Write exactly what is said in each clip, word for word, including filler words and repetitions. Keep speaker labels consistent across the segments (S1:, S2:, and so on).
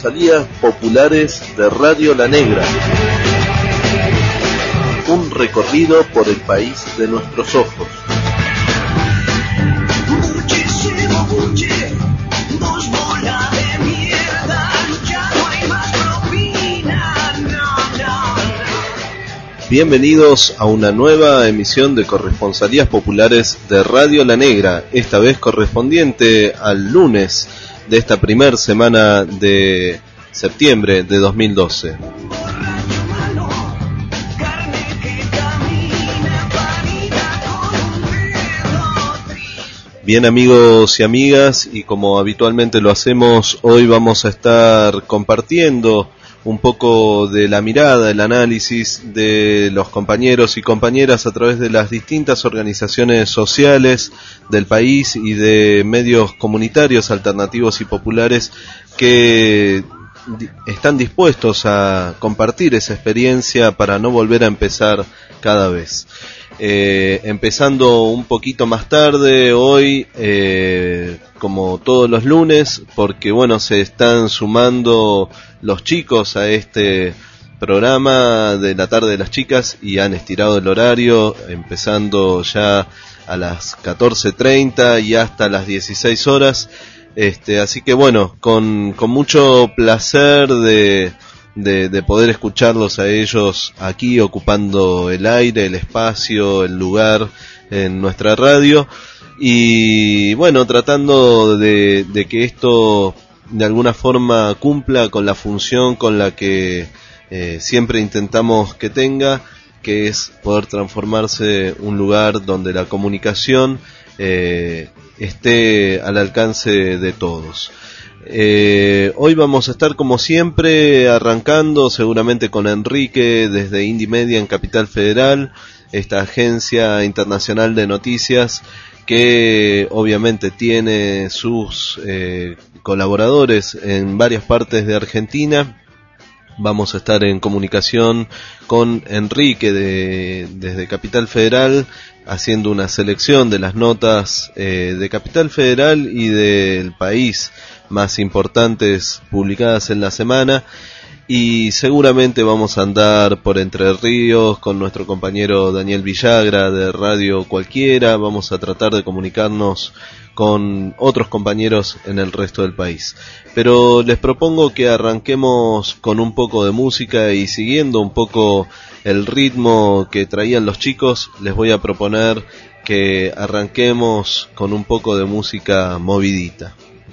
S1: corresponsalías populares de Radio La Negra. Un recorrido por el país de nuestros ojos.
S2: Muchísimo buche, dos bolas de mierda, ya no hay más propina, no, no, no.
S1: Bienvenidos a una nueva emisión de Corresponsalías Populares de Radio La Negra, esta vez correspondiente al lunes de esta primer semana de septiembre de dos mil doce. Bien, amigos y amigas, y como habitualmente lo hacemos, hoy vamos a estar compartiendo un poco de la mirada, el análisis de los compañeros y compañeras a través de las distintas organizaciones sociales del país y de medios comunitarios, alternativos y populares que están dispuestos a compartir esa experiencia para no volver a empezar cada vez. Eh, empezando un poquito más tarde hoy, eh, como todos los lunes, porque bueno, se están sumando los chicos a este programa de la tarde de las chicas y han estirado el horario, empezando ya a las catorce treinta y hasta las dieciséis horas. Este, así que bueno, con, con mucho placer de De, de poder escucharlos a ellos aquí ocupando el aire, el espacio, el lugar en nuestra radio y bueno, tratando de, de que esto de alguna forma cumpla con la función con la que eh, siempre intentamos que tenga, que es poder transformarse un lugar donde la comunicación eh, esté al alcance de todos. Eh, hoy vamos a estar como siempre arrancando seguramente con Enrique desde Indie Media en Capital Federal, esta agencia internacional de noticias que obviamente tiene sus eh, colaboradores en varias partes de Argentina. Vamos a estar en comunicación con Enrique de, desde Capital Federal, haciendo una selección de las notas eh, de Capital Federal y del país más importantes publicadas en la semana, y seguramente vamos a andar por Entre Ríos con nuestro compañero Daniel Villagra de Radio Cualquiera. Vamos a tratar de comunicarnos con otros compañeros en el resto del país, pero les propongo que arranquemos con un poco de música y siguiendo un poco el ritmo que traían los chicos, les voy a proponer que arranquemos con un poco de música movidita.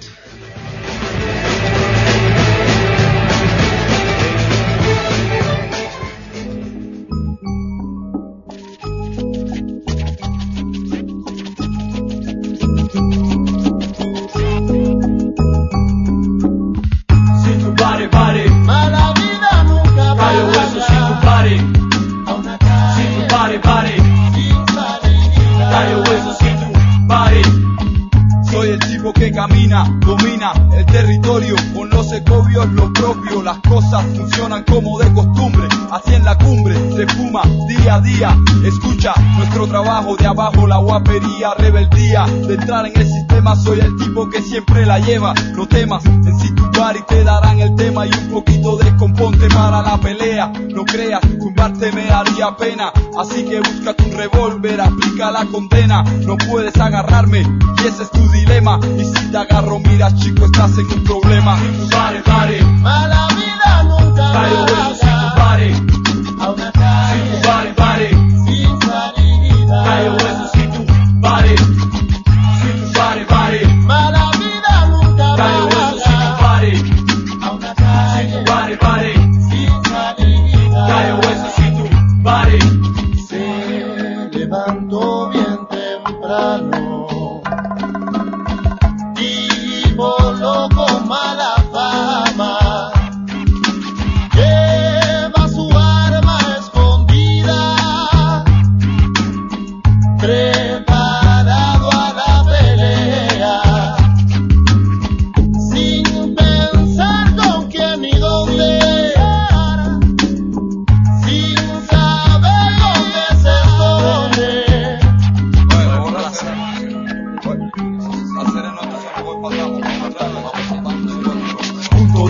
S3: Domina el territorio con los ecobios, lo propio. Las cosas funcionan como de costumbre. Así en la cumbre se fuma día a día. Escucha nuestro trabajo de abajo, la guapería, rebeldía de entrar en el sistema. Soy el tipo que siempre la lleva. No temas, en Situbar y te darán el tema y un poquito de componte para la pelea. No creas, tumbarte me haría pena. Así que búscate un revólver, aplica la condena. No puedes agarrarme y ese es tu dilema. Y si te agarro, mira chico, estás en un problema. Pare, pare,
S2: Mala vida nunca
S3: trae huesos si tu pare.
S2: a una calle
S3: Pare, pare,
S2: sin salida.
S3: trae huesos si tu pare. Si tu pare, pare,
S2: Mala vida nunca
S3: trae huesos si tu pare.
S2: a una calle
S3: Pare, pare,
S2: sin salida.
S3: trae huesos si tu pare.
S2: Se levantó bien temprano y voló con mala fama.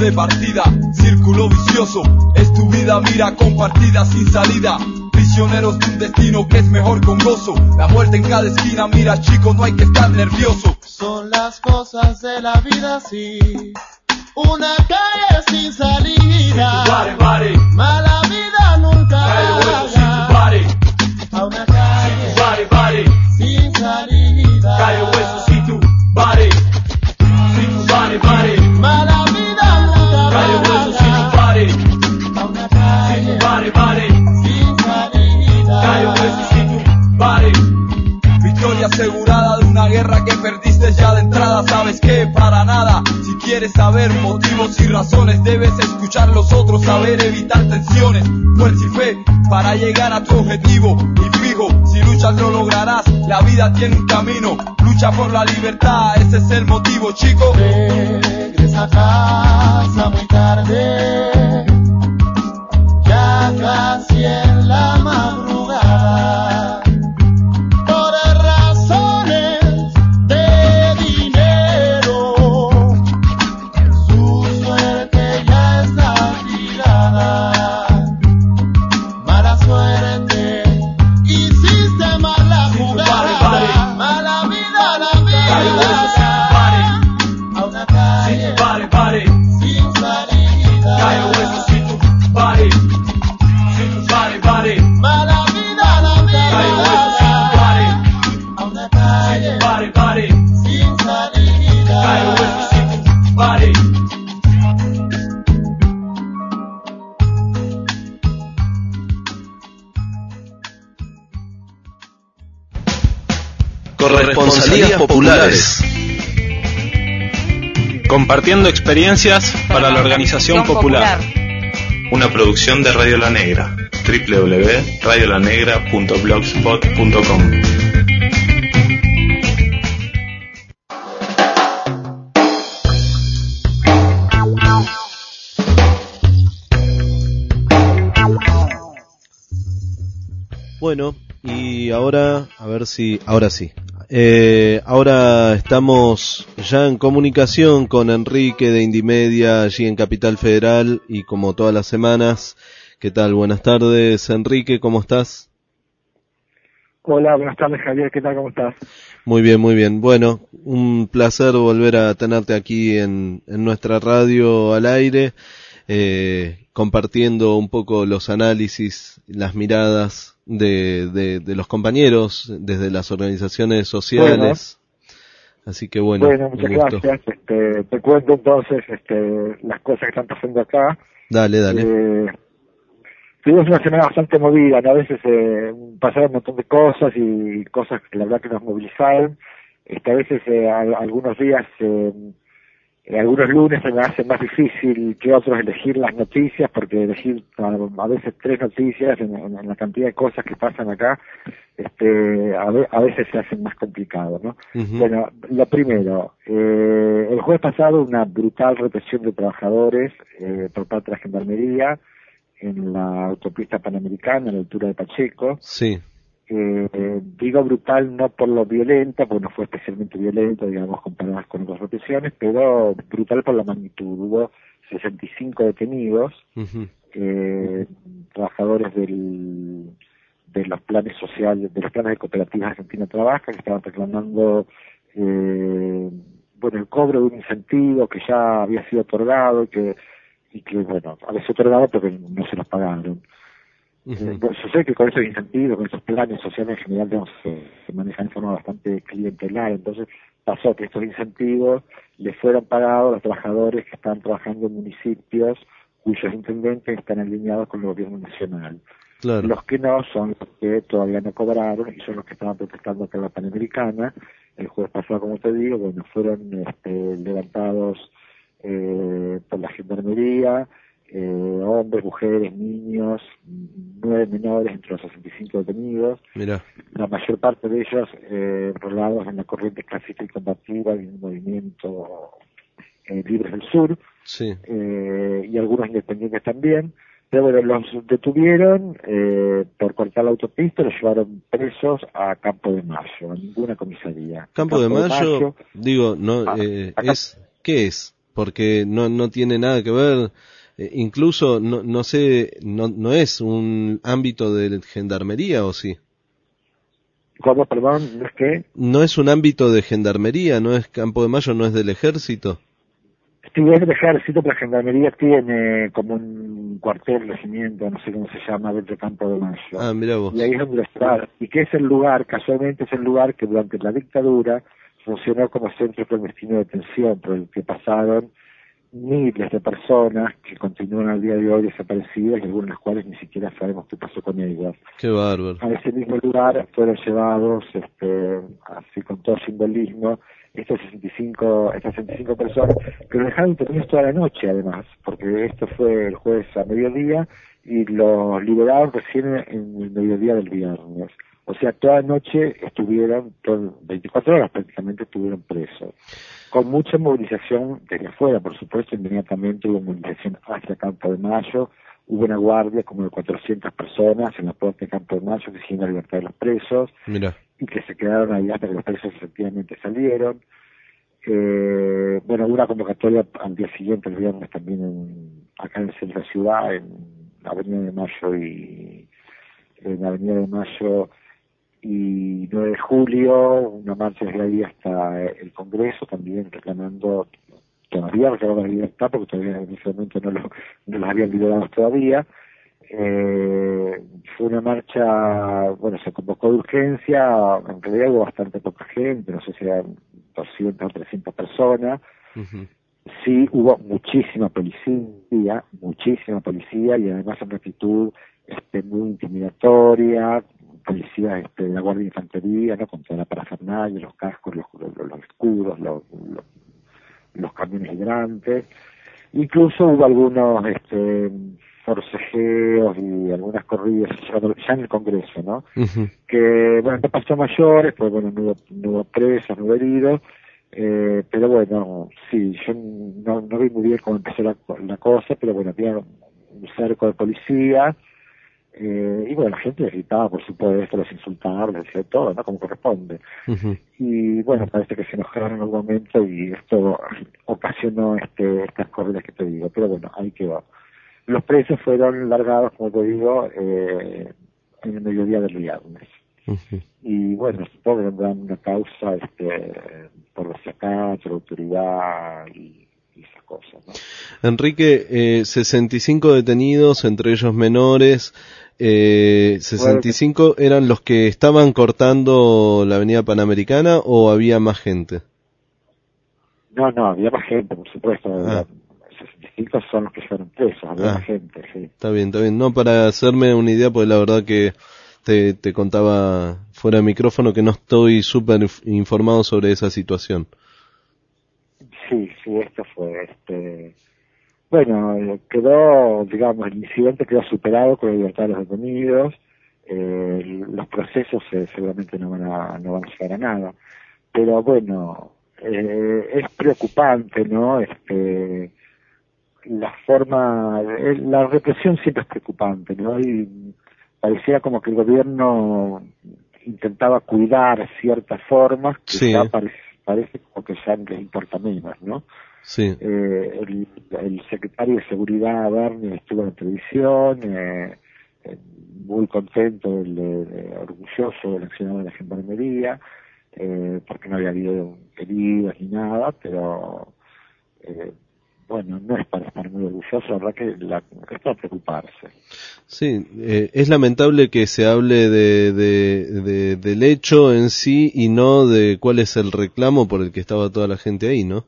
S3: de partida, círculo vicioso, es tu vida, mira, compartida sin salida. Prisioneros de un destino que es mejor con gozo. La muerte en cada esquina, mira chico, no hay que estar nervioso.
S2: Son las cosas de la vida así. Una calle sin salida.
S3: Pare, pare.
S2: Mala vida nunca
S3: Cae de hueso si
S2: haga.
S3: tu pare.
S2: A una calle
S3: Pare, pare.
S2: sin salida.
S3: Cae de hueso si tu pare. Si tu pare, pare.
S2: Mala vida nunca
S3: Cae de hueso si
S2: haga.
S3: tu pare.
S2: A una
S3: Si
S2: calle
S3: tu pare, pare.
S2: sin salida.
S3: Cae de hueso si tu pare. Victoria asegurada de una guerra que perdiste ya de entrada. ¿Sabes qué? Para nada. Si quieres saber motivos y razones, debes escuchar los otros, saber evitar tensiones. Fuerza y fe para llegar a tu objetivo. Y fijo, si luchas lo lograrás. La vida tiene un camino. Lucha por la libertad, ese es el motivo, chico.
S2: Regresa a casa muy tarde, ya casi en la madrugada, por razones de dinero, su suerte ya está tirada. Mala suerte, hiciste mal la jugada.
S3: Pare, pare.
S2: Mala vida la
S3: Cae de hueso si
S2: vida.
S3: tu pare.
S2: A una
S3: Si
S2: calle
S3: tu pare, pare.
S2: sin salida.
S3: Cae de hueso si tu pare. Si tu pare, pare.
S2: Mala vida la
S3: Cae de hueso si tu pare.
S2: a una
S3: Si
S2: calle
S3: tu pare, pare.
S2: sin salida.
S3: Cae de hueso si tu pare.
S1: Corresponsalías populares.
S4: Compartiendo experiencias para la organización popular.
S5: Una producción de Radio La Negra. doble u doble u doble u punto radio la negra punto blogspot punto com.
S1: Bueno, y ahora, a ver si, ahora sí. Eh, ahora estamos ya en comunicación con Enrique de Indimedia, allí en Capital Federal, y como todas las semanas. ¿Qué tal? Buenas tardes, Enrique, ¿cómo estás?
S6: Hola, buenas tardes Javier, ¿qué tal? ¿Cómo estás?
S1: Muy bien, muy bien. Bueno, un placer volver a tenerte aquí en, en nuestra radio al aire, eh, compartiendo un poco los análisis, las miradas de, de, de los compañeros desde las organizaciones sociales. Bueno, así que bueno,
S6: bueno muchas gracias. Este, te cuento entonces este, las cosas que están pasando acá.
S1: Dale, dale.
S6: Eh, tuvimos una semana bastante movida, ¿no? A veces eh, pasaron un montón de cosas y cosas que la verdad que nos movilizaron. Este, a veces eh, a, algunos días, eh, eh, algunos lunes se me hace más difícil que otros elegir las noticias, porque elegir a, a veces tres noticias en, en, en la cantidad de cosas que pasan acá, este, a, ve, a veces se hace más complicado, ¿no? Uh-huh. Bueno, lo primero, eh, el jueves pasado una brutal represión de trabajadores eh, por parte de la Gendarmería en la autopista Panamericana, a la altura de Pacheco.
S1: Sí.
S6: Eh, digo brutal no por lo violenta, porque no fue especialmente violento, digamos, comparadas con otras represiones, pero brutal por la magnitud. Hubo sesenta y cinco detenidos, uh-huh. eh, trabajadores del, de los planes sociales, de los planes de Cooperativas Argentina Trabaja, que estaban reclamando eh, bueno, el cobro de un incentivo que ya había sido otorgado, que y que, bueno, había sido otorgado pero que no se los pagaron. Uh-huh. Eh, bueno, sucede que con esos incentivos, con esos planes sociales en general, digamos, se, se manejan de forma bastante clientelar. Entonces pasó que estos incentivos les fueron pagados a los trabajadores que están trabajando en municipios cuyos intendentes están alineados con el gobierno nacional. Claro. Los que no son los que todavía no cobraron y son los que estaban protestando acá en la Panamericana. El jueves pasado, como te digo, bueno, fueron este, levantados eh, por la Gendarmería, eh, hombres, mujeres, niños, nueve menores entre los sesenta y cinco detenidos. Mirá. La mayor parte de ellos eh, enrolados en la corriente clasista y combativa y en el movimiento eh, Libres del Sur, sí. eh, y algunos independientes también. Pero bueno, los detuvieron eh, por cortar la autopista, los llevaron presos a Campo de Mayo, a ninguna comisaría.
S1: Campo, Campo de, Mayo, de Mayo, digo, no, eh, a, a, es, ¿qué es? porque no no tiene nada que ver, eh, incluso no no sé, no no es un ámbito de gendarmería, ¿o sí?
S6: ¿Cómo, perdón? ¿No es qué?
S1: No es un ámbito de gendarmería, no es Campo de Mayo, no es del ejército.
S6: Sí, es del ejército, pero la gendarmería tiene como un cuartel, regimiento, no sé cómo se llama, dentro de Campo de Mayo.
S1: Ah, mirá vos.
S6: Y ahí es donde está. Y que es el lugar, casualmente es el lugar que durante la dictadura funcionó como centro clandestino de detención, por el que pasaron miles de personas que continúan al día de hoy desaparecidas y algunas de las cuales ni siquiera sabemos qué pasó con ellas.
S1: Qué bárbaro.
S6: A ese mismo lugar fueron llevados, este, así con todo simbolismo, estas sesenta y cinco, estas sesenta y cinco personas que lo dejaron detenidos toda la noche, además, porque esto fue el jueves a mediodía y los liberaron recién en el mediodía del viernes. O sea, toda la noche estuvieron, todo, veinticuatro horas prácticamente estuvieron presos. Con mucha movilización desde afuera, por supuesto, inmediatamente hubo movilización hacia Campo de Mayo, hubo una guardia como de cuatrocientas personas en la puerta de Campo de Mayo que siguieron la libertad de los presos.
S1: Mirá.
S6: Y que se quedaron ahí hasta que los presos efectivamente salieron. Eh, bueno, hubo una convocatoria al día siguiente, el viernes también en, acá en el centro de la ciudad, en la Avenida de Mayo y en la Avenida de Mayo y nueve de julio, una marcha desde ahí hasta el Congreso, también reclamando, todavía reclamando la libertad, porque todavía en ese momento no, lo, no los habían liberado todavía. Eh, fue una marcha, bueno, se convocó de urgencia, en realidad hubo bastante poca gente, no sé si eran doscientas o trescientas personas.
S1: Uh-huh.
S6: Sí, hubo muchísima policía, muchísima policía, y además una actitud este, muy intimidatoria, policía este, de la Guardia de Infantería, ¿no? Con toda la parafernalia, los cascos, los, los, los escudos, los, los, los camiones hidrantes. Incluso hubo algunos este, forcejeos y algunas corridas ya en el Congreso, ¿no? Uh-huh. Que, bueno, no pasó mayores, pues bueno, no hubo, no hubo presos, no hubo heridos, eh, pero bueno, sí, yo no, no vi muy bien cómo empezó la, la cosa, pero bueno, había un cerco de policía, eh, y bueno, la gente les gritaba, por supuesto, los insultaba, les decía todo, ¿no? Como corresponde. Uh-huh. Y bueno, parece que se enojaron en algún momento y esto ocasionó este, estas corridas que te digo, pero bueno, ahí quedó. Los presos fueron largados, como te digo, eh, en el mediodía del viernes. Uh-huh. Y bueno, supongo que tendrán una causa este, por desacato, la autoridad y, y esas cosas, ¿no?
S1: Enrique, eh, sesenta y cinco detenidos, entre ellos menores. Eh, ¿sesenta y cinco eran los que estaban cortando la avenida Panamericana o había más gente?
S6: No, no, había más gente, por supuesto.
S1: Ah.
S6: sesenta y cinco son los que fueron presos, había
S1: ah.
S6: más gente, sí.
S1: Está bien, está bien. No, para hacerme una idea, porque la verdad que te, te contaba fuera de micrófono que no estoy súper informado sobre esa situación.
S6: Sí, sí, esto fue, este... Bueno, quedó, digamos, el incidente quedó superado con la libertad de los detenidos, eh, los procesos eh, seguramente no van a no van a llegar a nada, pero bueno, eh, es preocupante, ¿no? Este, la forma, eh, la represión siempre es preocupante, ¿no? Y parecía como que el gobierno intentaba cuidar ciertas formas que
S1: sí.
S6: ya parece, parece como que ya les importa menos, ¿no?
S1: Sí.
S6: Eh, el, el secretario de Seguridad, Bernie, estuvo en la televisión, eh, eh, muy contento, el, eh, orgulloso del accionar de la gendarmería, eh, porque no había habido heridos ni nada, pero eh, bueno, no es para estar muy orgulloso, la verdad que la, es para preocuparse.
S1: Sí, eh, es lamentable que se hable de, de, de, del hecho en sí y no de cuál es el reclamo por el que estaba toda la gente ahí, ¿no?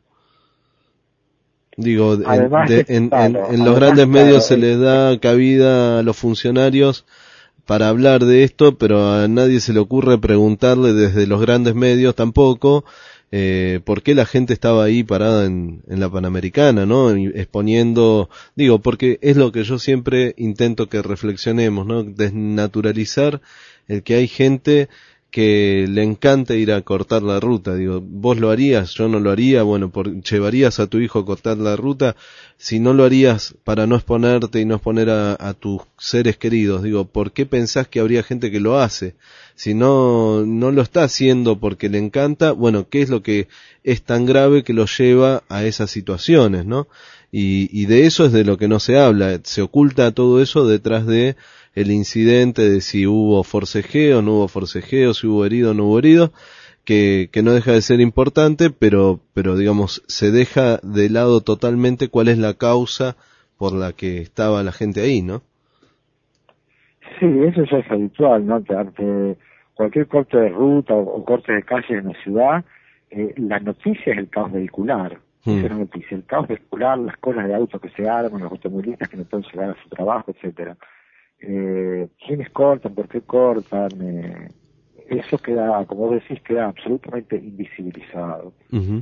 S1: Digo,
S6: además,
S1: en, de, en,
S6: claro,
S1: en, en
S6: además,
S1: los grandes medios
S6: claro,
S1: se les da cabida a los funcionarios para hablar de esto, pero a nadie se le ocurre preguntarle desde los grandes medios tampoco eh, por qué la gente estaba ahí parada en, en la Panamericana, ¿no? Exponiendo, digo, porque es lo que yo siempre intento que reflexionemos, ¿no? Desnaturalizar el que hay gente que le encanta ir a cortar la ruta. Digo, vos lo harías, yo no lo haría, bueno, por, llevarías a tu hijo a cortar la ruta, si no lo harías para no exponerte y no exponer a, a tus seres queridos. Digo, ¿por qué pensás que habría gente que lo hace? Si no, no lo está haciendo porque le encanta, bueno, ¿qué es lo que es tan grave que lo lleva a esas situaciones, no? Y, y de eso es de lo que no se habla, se oculta todo eso detrás de el incidente de si hubo forcejeo, no hubo forcejeo, si hubo herido, no hubo herido, que, que no deja de ser importante, pero, pero digamos, se deja de lado totalmente cuál es la causa por la que estaba la gente ahí, ¿no?
S6: Sí, eso ya es habitual, ¿no? Ante cualquier corte de ruta o, o corte de calle en la ciudad, eh, la noticia es el caos vehicular. Hmm. Esa es la noticia, el caos vehicular, las colas de autos que se arman, los automovilistas que no pueden llegar a su trabajo, etcétera. Eh, ¿Quiénes cortan? ¿Por qué cortan? Eh, eso queda, como vos decís, queda absolutamente invisibilizado.
S1: Uh-huh.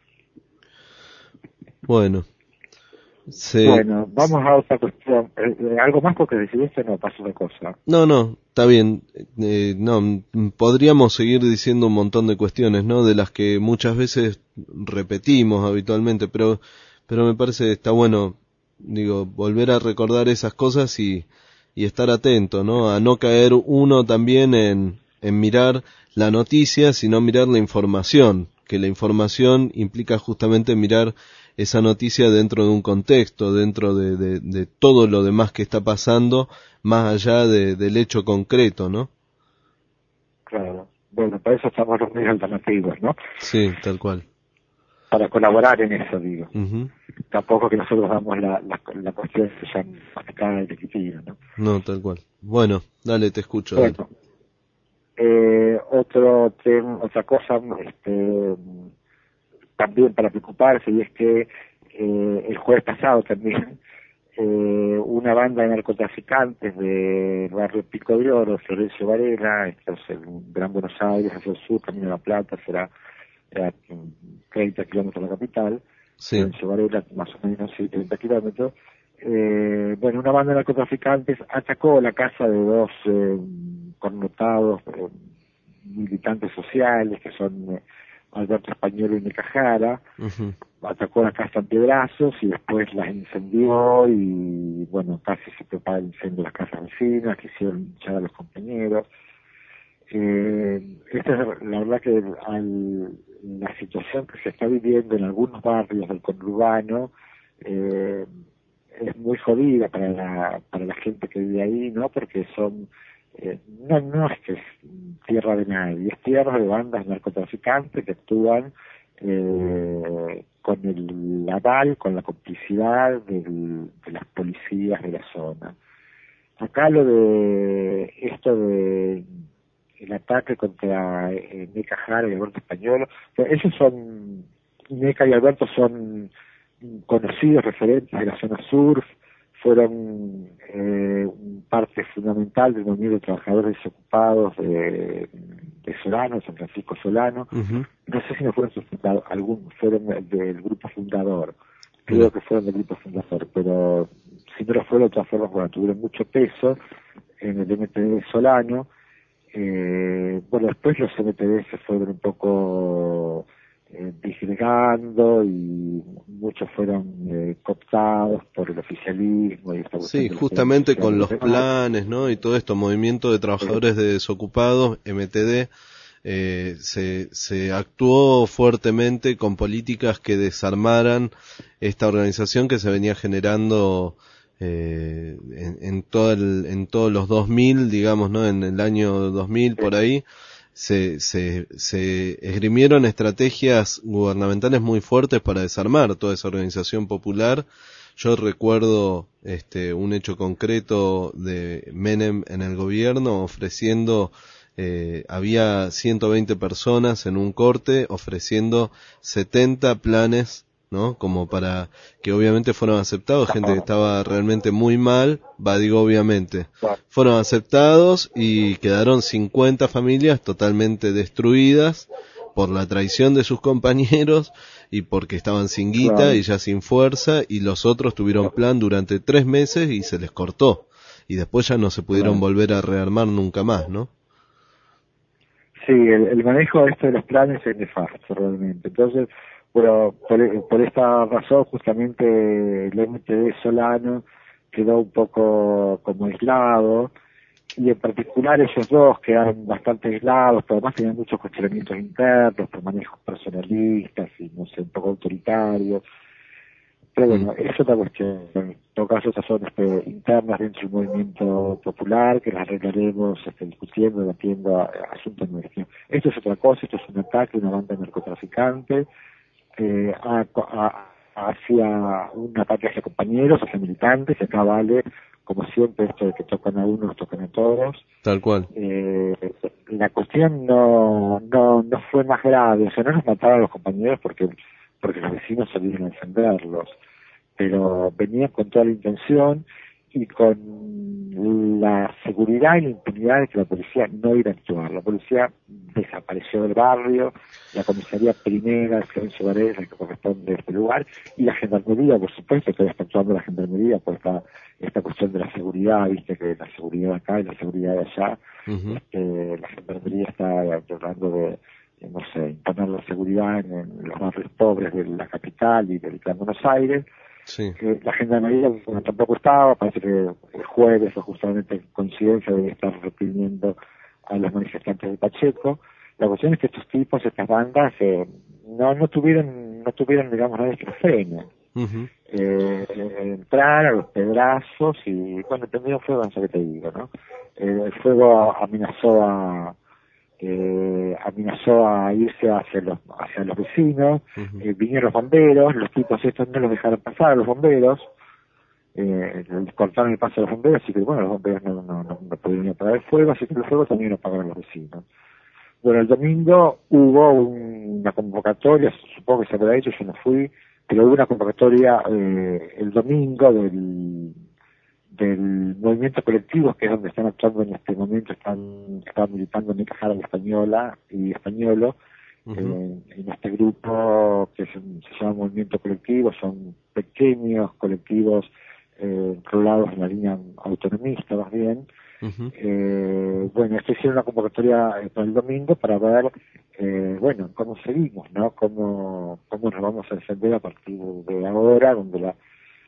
S1: Bueno. Sí.
S6: Bueno, vamos a otra cuestión. Eh, ¿Algo más porque decidiste? No, pasa una cosa.
S1: No, no, está bien. Eh, no, podríamos seguir diciendo un montón de cuestiones, ¿no? De las que muchas veces repetimos habitualmente, pero, pero me parece está bueno, digo, volver a recordar esas cosas y, y estar atento, ¿no? A no caer uno también en, en mirar la noticia, sino mirar la información, que la información implica justamente mirar esa noticia dentro de un contexto, dentro de, de, de todo lo demás que está pasando, más allá de, del hecho concreto, ¿no?
S6: Claro. Bueno, para eso estamos los medios alternativos, ¿no?
S1: Sí, tal cual.
S6: Para colaborar en eso, digo.
S1: Uh-huh.
S6: Tampoco que nosotros damos la, la, la cuestión que ya masticada y definitiva, ¿no?
S1: No, tal cual. Bueno, dale, te escucho.
S6: Bueno,
S1: dale.
S6: Eh, otro tema, otra cosa, este... también para preocuparse, y es que eh, el jueves pasado también eh, una banda de narcotraficantes del barrio Pico de Oro, Florencio Varela, esto es en Gran Buenos Aires, hacia el sur, Camino de la Plata, será a treinta kilómetros de la capital,
S1: sí.
S6: Florencio Varela, más o menos sí, treinta kilómetros. Eh, bueno, una banda de narcotraficantes atacó la casa de dos eh, connotados eh, militantes sociales que son... Eh, Alberto Español y Neca Jara, uh-huh. atacó la casa en piedrazos y después las incendió y, bueno, casi se propaga el incendio de las casas vecinas, quisieron echar a los compañeros. Eh, esta es la verdad que al, la situación que se está viviendo en algunos barrios del conurbano eh, es muy jodida para la, para la gente que vive ahí, ¿no? Porque son... Eh, no, no es que es tierra de nadie, es tierra de bandas narcotraficantes que actúan eh, con el aval, con la complicidad del, de las policías de la zona. Acá lo de esto de el ataque contra eh, Neca Jara y Alberto Español, pues esos son, Neca y Alberto son conocidos referentes de la zona sur, fueron eh, parte fundamental del movimiento de trabajadores desocupados de, de Solano, San Francisco Solano. Uh-huh. No sé si no fueron sus fundados, algunos fueron del grupo fundador, creo uh-huh. que fueron del grupo fundador, pero si no lo fueron, de todas formas, bueno, tuvieron mucho peso en el M T D Solano. Eh, bueno, después los M T D se fueron un poco... Eh, disgregando y muchos fueron eh, cooptados por el oficialismo y esta
S1: sí, justamente con los planes, ¿no? Y todo esto, movimiento de trabajadores sí. de desocupados, M T D, eh, se, se actuó fuertemente con políticas que desarmaran esta organización que se venía generando eh, en, en todo el, en todos los dos mil, digamos, ¿no? En el año dos mil sí. por ahí. Se, se, se esgrimieron estrategias gubernamentales muy fuertes para desarmar toda esa organización popular. Yo recuerdo este un hecho concreto de Menem en el gobierno ofreciendo, eh, había ciento veinte personas en un corte ofreciendo setenta planes, ¿no? Como para que obviamente fueron aceptados, gente que estaba realmente muy mal, va, digo obviamente, fueron aceptados y quedaron cincuenta familias totalmente destruidas por la traición de sus compañeros y porque estaban sin guita claro. y ya sin fuerza, y los otros tuvieron plan durante tres meses y se les cortó y después ya no se pudieron claro. volver a rearmar nunca más, ¿no?
S6: Sí, el, el manejo este de los planes es nefasto realmente. Entonces, bueno, por, por esta razón justamente el M T D Solano quedó un poco como aislado, y en particular ellos dos quedaron bastante aislados, pero además tenían muchos cuestionamientos internos, por manejos personalistas y no sé, un poco autoritarios. Pero bueno, mm. es otra cuestión. En todo caso, esas son este, internas dentro del movimiento popular, que las arreglaremos este, discutiendo, debatiendo a, a asuntos nuestros. Esto es otra cosa, esto es un ataque a una banda de narcotraficantes, eh, a, a, hacia un ataque hacia compañeros, hacia militantes, y acá vale, como siempre, esto de que tocan a unos, tocan a todos.
S1: Tal cual.
S6: Eh, la cuestión no, no, no fue más grave, o sea, no nos mataron a los compañeros porque, porque los vecinos salieron a defenderlos, pero venían con toda la intención y con la seguridad y la impunidad de que la policía no iba a actuar. La policía desapareció del barrio, la comisaría primera de Florencio Varela, que corresponde a este lugar, y la gendarmería, por supuesto, que está actuando la gendarmería por esta, esta cuestión de la seguridad, viste que la seguridad acá y la seguridad de allá, uh-huh. este, la gendarmería está tratando de, de, no sé, imponer la seguridad en, en los barrios pobres de la capital y del Gran Buenos Aires.
S1: Sí.
S6: Eh, la gendarmería bueno, tampoco estaba, parece que el jueves o justamente en coincidencia debe estar reprimiendo a los manifestantes de Pacheco. La cuestión es que estos tipos, estas bandas, eh, no no tuvieron, no tuvieron digamos nada de estrofenia. Uh-huh. Eh, entrar a los pedrazos y bueno, tendría fuego, no sé qué te digo, ¿no? Eh, el fuego amenazó a Eh, amenazó a irse hacia los hacia los vecinos, uh-huh. eh, vinieron los bomberos, los tipos estos no los dejaron pasar a los bomberos, eh, les cortaron el paso a los bomberos, así que bueno, los bomberos no, no, no, no podían apagar el fuego, así que el fuego también lo apagaron los vecinos. Bueno, el domingo hubo un, una convocatoria, supongo que se habrá hecho, yo no fui, pero hubo una convocatoria eh, el domingo del del movimiento colectivo, que es donde están actuando en este momento, están, están militando en Cajara la Española y Españolo, uh-huh. eh, en este grupo que se, se llama Movimiento Colectivo, son pequeños colectivos eh, enrolados en la línea autonomista, más bien. Uh-huh. Eh, bueno, esto hicieron una convocatoria eh, para el domingo para ver, eh, bueno, cómo seguimos, ¿no? Cómo, cómo nos vamos a defender a partir de ahora, donde la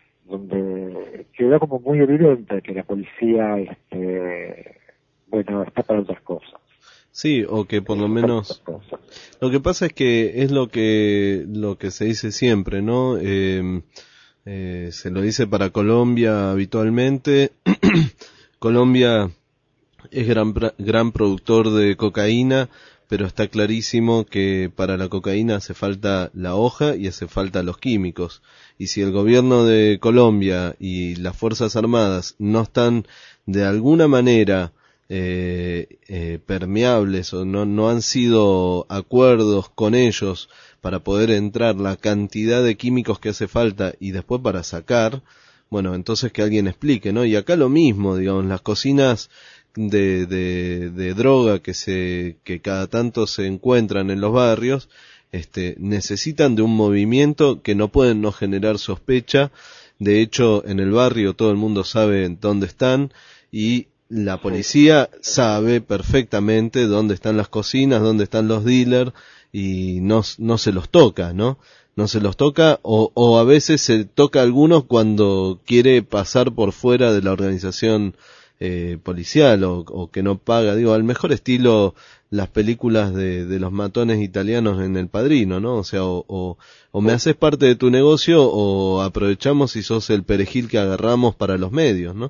S6: donde quedó como muy evidente que la policía, este, bueno, está para otras cosas.
S1: Sí, o que por lo menos lo que pasa es que es lo que lo que se dice siempre, ¿no? Eh, eh, se lo dice para Colombia habitualmente. Colombia es gran gran productor de cocaína, pero está clarísimo que para la cocaína hace falta la hoja y hace falta los químicos. Y si el gobierno de Colombia y las Fuerzas Armadas no están de alguna manera eh, eh, permeables o no, no han sido acuerdos con ellos para poder entrar la cantidad de químicos que hace falta y después para sacar, bueno, entonces que alguien explique, ¿no? Y acá lo mismo, digamos, las cocinas de, de, de droga que se, que cada tanto se encuentran en los barrios, este, necesitan de un movimiento que no pueden no generar sospecha. De hecho, en el barrio todo el mundo sabe dónde están y la policía sabe perfectamente dónde están las cocinas, dónde están los dealers y no, no se los toca, ¿no? No se los toca o, o a veces se toca a algunos cuando quiere pasar por fuera de la organización eh, policial o, o que no paga, digo, al mejor estilo las películas de, de los matones italianos en El Padrino, ¿no? O sea, o, o, o me haces parte de tu negocio o aprovechamos y sos el perejil que agarramos para los medios, ¿no?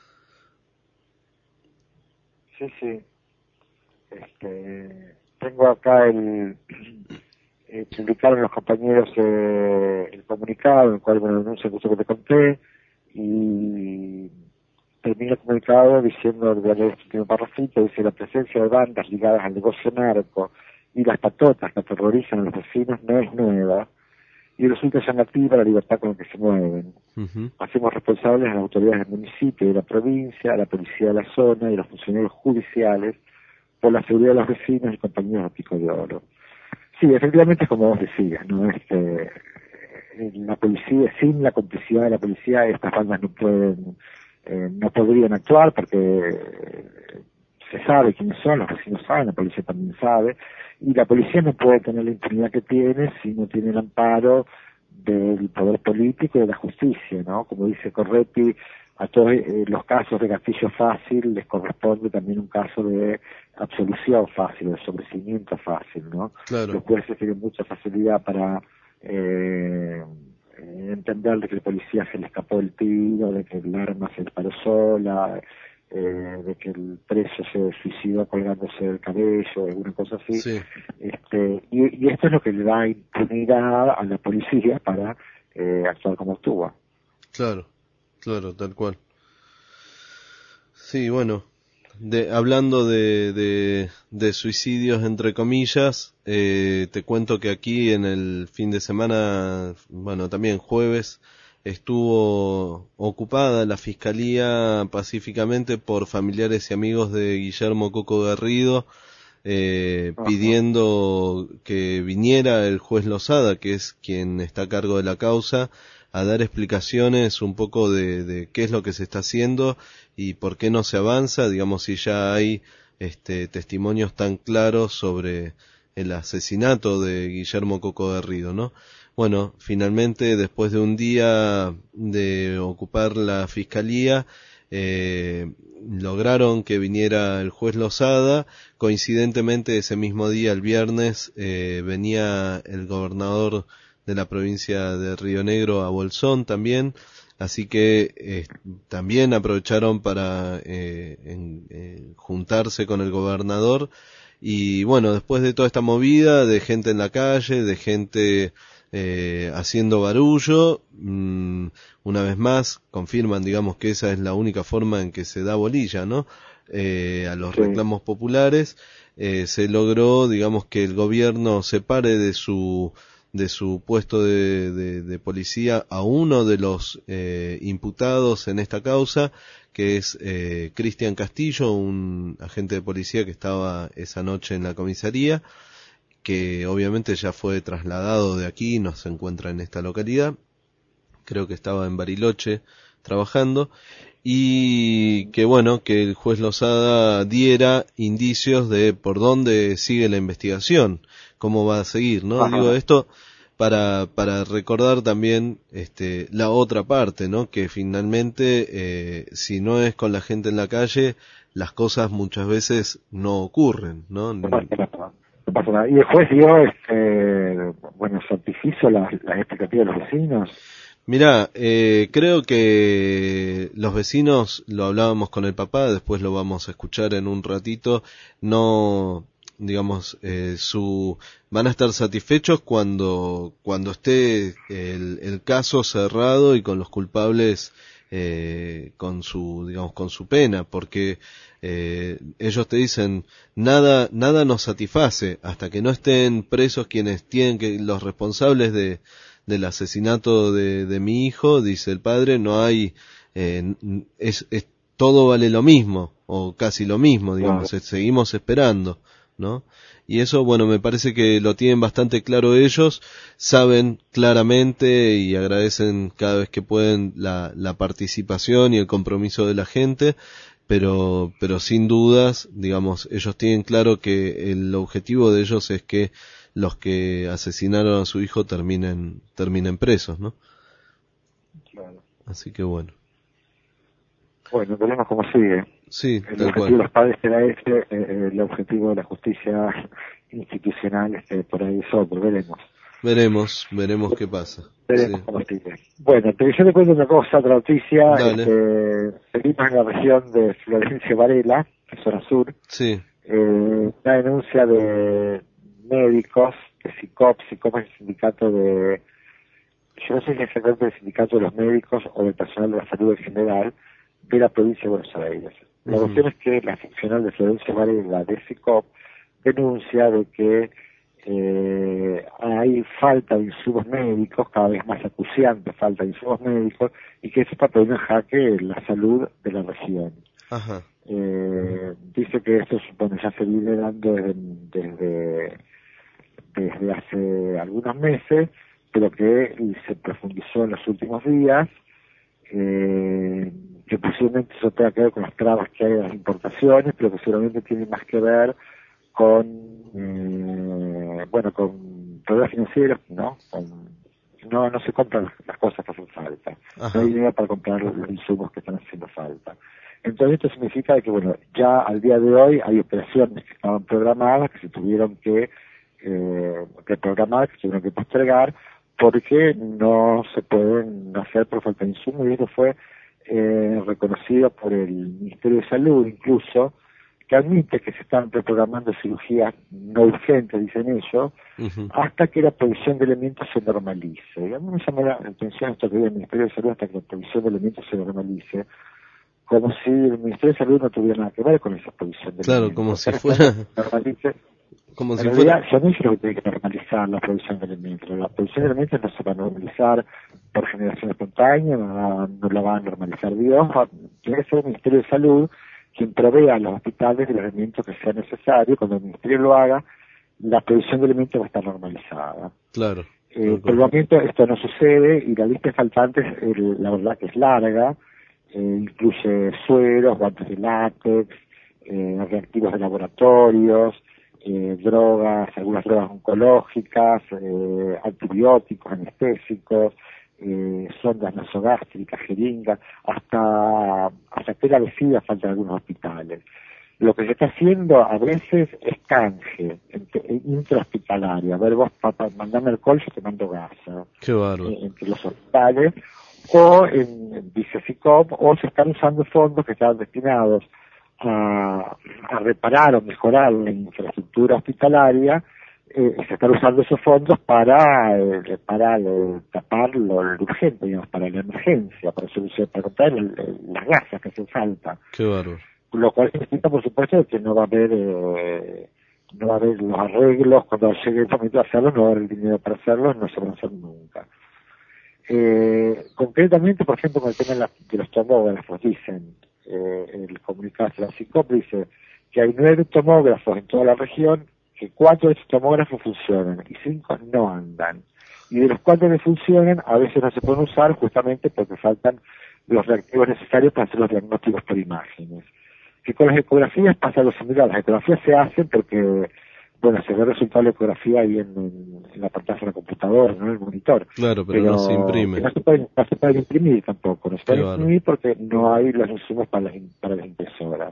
S6: Sí, sí. Este, tengo acá el... Eh, publicaron los compañeros eh, el comunicado, en el cual, bueno, anuncio justo que te conté, y termina el comunicado diciendo, voy a leer este último parrafito, dice: la presencia de bandas ligadas al negocio narco y las patotas que aterrorizan a los vecinos no es nueva y resulta llamativa la libertad con la que se mueven. Uh-huh. Hacemos responsables a las autoridades del municipio y de la provincia, a la policía de la zona y a los funcionarios judiciales por la seguridad de los vecinos y compañeros de Pico de Oro. Sí, efectivamente es como vos decías, ¿no? Este, la policía, sin la complicidad de la policía, estas bandas no pueden, eh, no podrían actuar porque eh, se sabe quiénes son, los vecinos saben, la policía también sabe, y la policía no puede tener la impunidad que tiene si no tiene el amparo del poder político y de la justicia, ¿no? Como dice Corretti, a todos eh, los casos de gatillo fácil les corresponde también un caso de absolución fácil, de sobreseimiento fácil, ¿no?
S1: Claro.
S6: Los jueces tienen mucha facilidad para eh, entender de que el policía se le escapó el tiro, de que el arma se disparó sola, eh, de que el preso se suicidó colgándose del cabello, alguna cosa así.
S1: Sí.
S6: Este, y, y esto es lo que le da impunidad a la policía para eh, actuar como actúa.
S1: Claro, claro, tal cual. Sí, bueno, de, hablando de, de, de suicidios entre comillas, eh, te cuento que aquí en el fin de semana, bueno, también jueves, estuvo ocupada la Fiscalía pacíficamente por familiares y amigos de Guillermo Coco Garrido, eh, pidiendo que viniera el juez Lozada, que es quien está a cargo de la causa, a dar explicaciones un poco de, de qué es lo que se está haciendo y por qué no se avanza, digamos, si ya hay este, testimonios tan claros sobre el asesinato de Guillermo Coco Garrido, ¿no? Bueno, finalmente, después de un día de ocupar la Fiscalía, eh, lograron que viniera el juez Lozada. Coincidentemente, ese mismo día, el viernes, eh, venía el gobernador de la provincia de Río Negro a Bolsón también, así que eh, también aprovecharon para eh, en, eh, juntarse con el gobernador. Y bueno, después de toda esta movida de gente en la calle, de gente eh, haciendo barullo, mmm, una vez más confirman, digamos, que esa es la única forma en que se da bolilla, ¿no? Eh, a los
S6: Sí.
S1: reclamos populares. Eh, se logró, digamos, que el gobierno separe de su de su puesto de, de, de policía a uno de los eh, imputados en esta causa, que es eh, Cristian Castillo, un agente de policía que estaba esa noche en la comisaría, que obviamente ya fue trasladado de aquí, no se encuentra en esta localidad, creo que estaba en Bariloche trabajando, y que bueno, que el juez Lozada diera indicios de por dónde sigue la investigación, cómo va a seguir, ¿no?
S6: Ajá.
S1: Digo esto para para recordar también este la otra parte, ¿no? Que finalmente eh, si no es con la gente en la calle, las cosas muchas veces no ocurren, ¿no?
S6: No pasa nada, no pasa nada. Y el juez dio, este, bueno, satisfizo las, las expectativas de los vecinos.
S1: Mirá, eh, creo que los vecinos, lo hablábamos con el papá, después lo vamos a escuchar en un ratito, no, digamos, eh, su, van a estar satisfechos cuando, cuando esté el, el caso cerrado y con los culpables, eh, con su, digamos, con su pena, porque eh, ellos te dicen, nada, nada nos satisface hasta que no estén presos quienes tienen que, los responsables de, del asesinato de, de mi hijo, dice el padre, no hay, eh, es, es, todo vale lo mismo, o casi lo mismo, digamos,
S6: Claro.
S1: seguimos esperando, ¿no? Y eso, bueno, me parece que lo tienen bastante claro ellos, saben claramente y agradecen cada vez que pueden la, la participación y el compromiso de la gente, pero, pero sin dudas, digamos, ellos tienen claro que el objetivo de ellos es que los que asesinaron a su hijo terminen, terminen presos, ¿no?
S6: Claro.
S1: Así que bueno.
S6: Bueno, veremos cómo sigue.
S1: Sí,
S6: El
S1: tal
S6: objetivo
S1: cual.
S6: de los padres será ese, eh, el objetivo de la justicia institucional este, por ahí es otro, veremos.
S1: Veremos, veremos qué pasa.
S6: Veremos
S1: Sí.
S6: cómo sigue. Bueno, te, yo te cuento una cosa, otra noticia.
S1: Dale.
S6: Este, seguimos en la región de Florencio Varela, que es zona sur.
S1: Sí,
S6: Eh, una denuncia de médicos, de SICOP, SICOP es el sindicato de, yo no sé si es exactamente el sindicato de los médicos o del personal de la salud en general, de la provincia de Buenos Aires. La
S1: Ujú.
S6: cuestión es que la seccional de Florencio Varela de SICOP denuncia de que eh, hay falta de insumos médicos, cada vez más acuciante falta de insumos médicos, y que eso está poniendo en jaque la salud de la región.
S1: ajá,
S6: Eh, dice que esto supone ya se viene dando desde, desde, desde hace algunos meses, pero que se profundizó en los últimos días, eh, que posiblemente eso tenga que ver con las trabas que hay de las importaciones, pero que seguramente tiene más que ver con, eh, bueno, con problemas financieros, ¿no? Con, no no se compran las cosas que hacen falta. Ajá. No hay dinero para comprar los, los insumos que están haciendo falta. Entonces esto significa que, bueno, ya al día de hoy hay operaciones que estaban programadas, que se tuvieron que, eh, que programar, que se tuvieron que postergar, porque no se pueden hacer por falta de insumos, y esto fue eh, reconocido por el Ministerio de Salud incluso, que admite que se están reprogramando cirugías no urgentes, dicen ellos, uh-huh. hasta que la provisión de elementos se normalice. Y a mí me llama la atención esto que dice el Ministerio de Salud, hasta que la provisión de elementos se normalice, como si el Ministerio de Salud no tuviera nada que ver con esa provisión de
S1: claro,
S6: elementos.
S1: Claro, como si fuera...
S6: Normalice.
S1: Como
S6: en
S1: si
S6: realidad,
S1: fuera...
S6: son ellos los que tienen que normalizar la provisión de elementos. La provisión de elementos no se va a normalizar por generación espontánea, no, no la va a normalizar Dios, tiene que ser el Ministerio de Salud quien provea a los hospitales de los elementos que sea necesario. Cuando el Ministerio lo haga, la provisión de elementos va a estar normalizada.
S1: Claro.
S6: Eh, por el momento esto no sucede y la lista de faltantes, eh, la verdad que es larga, eh, incluye sueros, guantes de látex, eh, reactivos de laboratorios, eh, drogas, algunas drogas oncológicas, eh, antibióticos, anestésicos, eh, sondas nasogástricas, jeringas, hasta hasta tela de sida faltan algunos hospitales. Lo que se está haciendo a veces es canje intrahospitalario. A ver, vos, papá, mandame alcohol, yo te mando gasa.
S1: Qué bárbaro.
S6: Eh, entre los hospitales, o en dice SICOP, o se están usando fondos que estaban destinados a, a reparar o mejorar la infraestructura hospitalaria. Eh, se están usando esos fondos para eh, para eh, tapar lo, lo urgente, digamos, para la emergencia, para solucionar, para comprar el, el, las gasas que hacen falta.
S1: Qué bárbaro.
S6: Lo cual significa, por supuesto, que no va a haber eh, no va a haber los arreglos cuando llegue el momento de hacerlos, no va a haber el dinero para hacerlos, no se van a hacer nunca. Eh, concretamente, por ejemplo, con el tema de, la, de los tomógrafos, dicen, eh, el comunicado de la SICOP dice que hay nueve tomógrafos en toda la región, que cuatro de esos tomógrafos funcionan y cinco no andan. Y de los cuatro que funcionan, a veces no se pueden usar justamente porque faltan los reactivos necesarios para hacer los diagnósticos por imágenes. Que con las ecografías pasa lo similar. Las ecografías se hacen porque, bueno, se ve el resultado de la ecografía ahí en, en, en la pantalla de la computadora, ¿no? En el monitor.
S1: Claro, pero, pero no se imprime.
S6: No se puede, no se puede imprimir tampoco. No se puede claro. imprimir porque no hay los insumos para las, para las impresoras.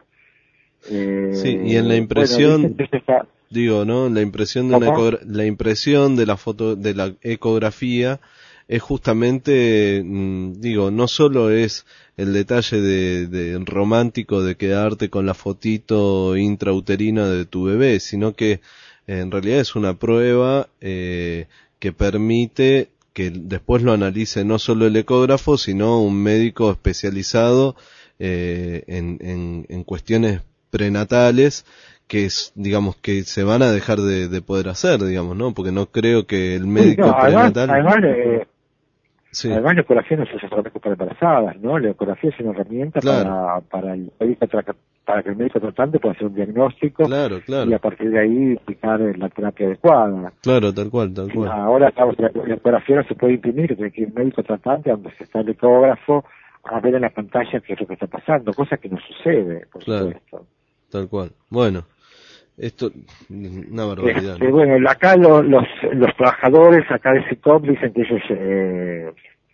S6: Eh,
S1: sí, y en la impresión...
S6: Bueno, dice, está,
S1: Digo, ¿no? La impresión de una ecogra- la impresión de la foto de la ecografía es justamente, mmm, digo, no solo es el detalle de, de romántico de quedarte con la fotito intrauterina de tu bebé, sino que eh, en realidad es una prueba eh, que permite que después lo analice no solo el ecógrafo, sino un médico especializado eh, en, en, en cuestiones prenatales, que es, digamos, que se van a dejar de, de poder hacer, digamos, ¿no? Porque no creo que el médico
S6: sí, no,
S1: prenatal...
S6: Además, además, eh,
S1: sí.
S6: además la ecografía no se usa solamente para embarazadas, ¿no? La ecografía es una herramienta claro. para, para, el médico tra- para que el médico tratante pueda hacer un diagnóstico
S1: claro, claro.
S6: y a partir de ahí aplicar la terapia adecuada.
S1: Claro, tal cual, tal cual.
S6: Ahora, claro, la, la ecografía no se puede imprimir, que tiene que ir el médico tratante donde se está el ecógrafo a ver en la pantalla qué es lo que está pasando, cosa que no sucede, por
S1: claro.
S6: supuesto.
S1: Tal cual. Bueno. Esto, una barbaridad.
S6: Este,
S1: ¿no?
S6: Bueno, acá lo, los los trabajadores acá de SICOP dicen que ellos eh,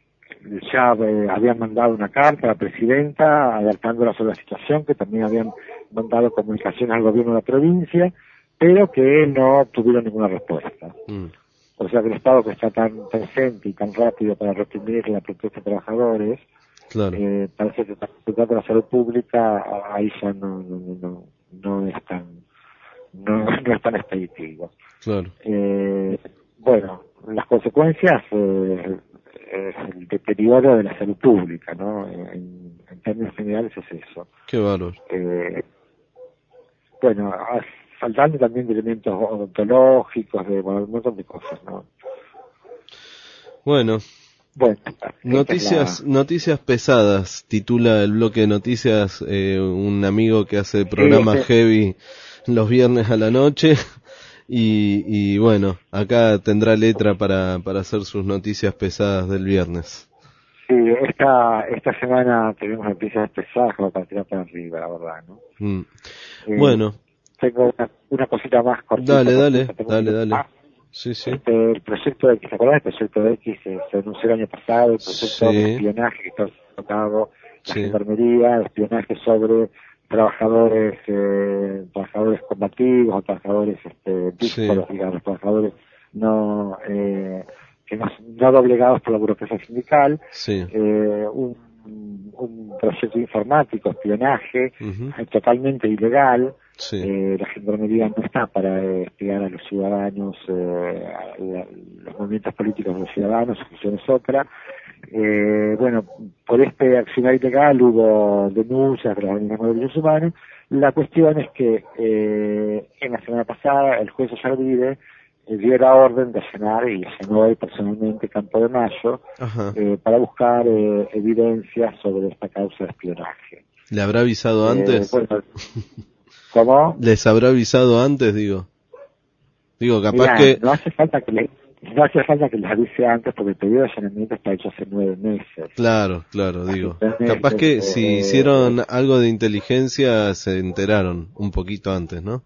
S6: ya eh, habían mandado una carta a la presidenta alertándola sobre la situación, que también habían mandado comunicaciones al gobierno de la provincia, pero que no obtuvieron ninguna respuesta. Mm. O sea que el Estado, que está tan presente y tan rápido para reprimir la protesta de trabajadores,
S1: claro.
S6: eh, parece que se trata de la salud pública, ahí ya no, no, no, no es tan No, no es tan expeditivo.
S1: Claro.
S6: Eh, bueno, las consecuencias eh, es el deterioro de la salud pública, ¿no? En, en términos generales es eso.
S1: Qué valor.
S6: Eh, bueno, faltando también de elementos odontológicos, de bueno, un montón de cosas, ¿no?
S1: Bueno.
S6: Bueno,
S1: noticias,
S6: la...
S1: noticias pesadas, titula el bloque de noticias eh, un amigo que hace el programa
S6: sí, sí.
S1: Heavy los viernes a la noche y, y bueno, acá tendrá letra para, para hacer sus noticias pesadas del viernes.
S6: Sí, esta esta semana tenemos noticias pesadas como para tirar para arriba, la verdad, ¿no?
S1: Mm.
S6: Eh,
S1: Bueno.
S6: Tengo una, una cosita más cortita.
S1: Dale, dale,
S6: tengo
S1: dale,
S6: que...
S1: dale.
S6: Ah,
S1: Sí, sí.
S6: este, el proyecto de X, ¿te acordás del proyecto de X? Se, se anunció el año pasado, el proyecto
S1: Sí.
S6: de espionaje que está llevando a cabo la
S1: Sí.
S6: gendarmería, espionaje sobre trabajadores eh, trabajadores combativos o trabajadores este, díscolos,
S1: Sí.
S6: digamos, trabajadores no eh, que no, no doblegados por la burocracia sindical,
S1: Sí.
S6: eh, un, un proyecto informático, espionaje,
S1: Ujú.
S6: eh, totalmente ilegal.
S1: Sí.
S6: Eh, la gendarmería no está para eh, espiar a los ciudadanos, eh, a la- los movimientos políticos de los ciudadanos, su función es otra. Eh, bueno, por este accionar ilegal hubo denuncias de los organismos de derechos humanos. La cuestión es que eh, en la semana pasada el juez Ollarvide eh, dio la orden de allanar, y allanó él personalmente Campo de Mayo,
S1: Ajá.
S6: eh, para buscar eh, evidencias sobre esta causa de espionaje.
S1: ¿Le habrá avisado
S6: Eh,
S1: antes?
S6: bueno, ¿cómo?
S1: ¿Les habrá avisado antes, digo? Digo, capaz
S6: Mirá,
S1: que...
S6: no hace falta que le, no hace falta que les avise antes, porque el pedido de allanamiento está hecho hace nueve meses.
S1: Claro, claro, digo.
S6: Hace tres
S1: Capaz
S6: meses,
S1: que si
S6: eh,
S1: hicieron algo de inteligencia se enteraron un poquito antes, ¿no?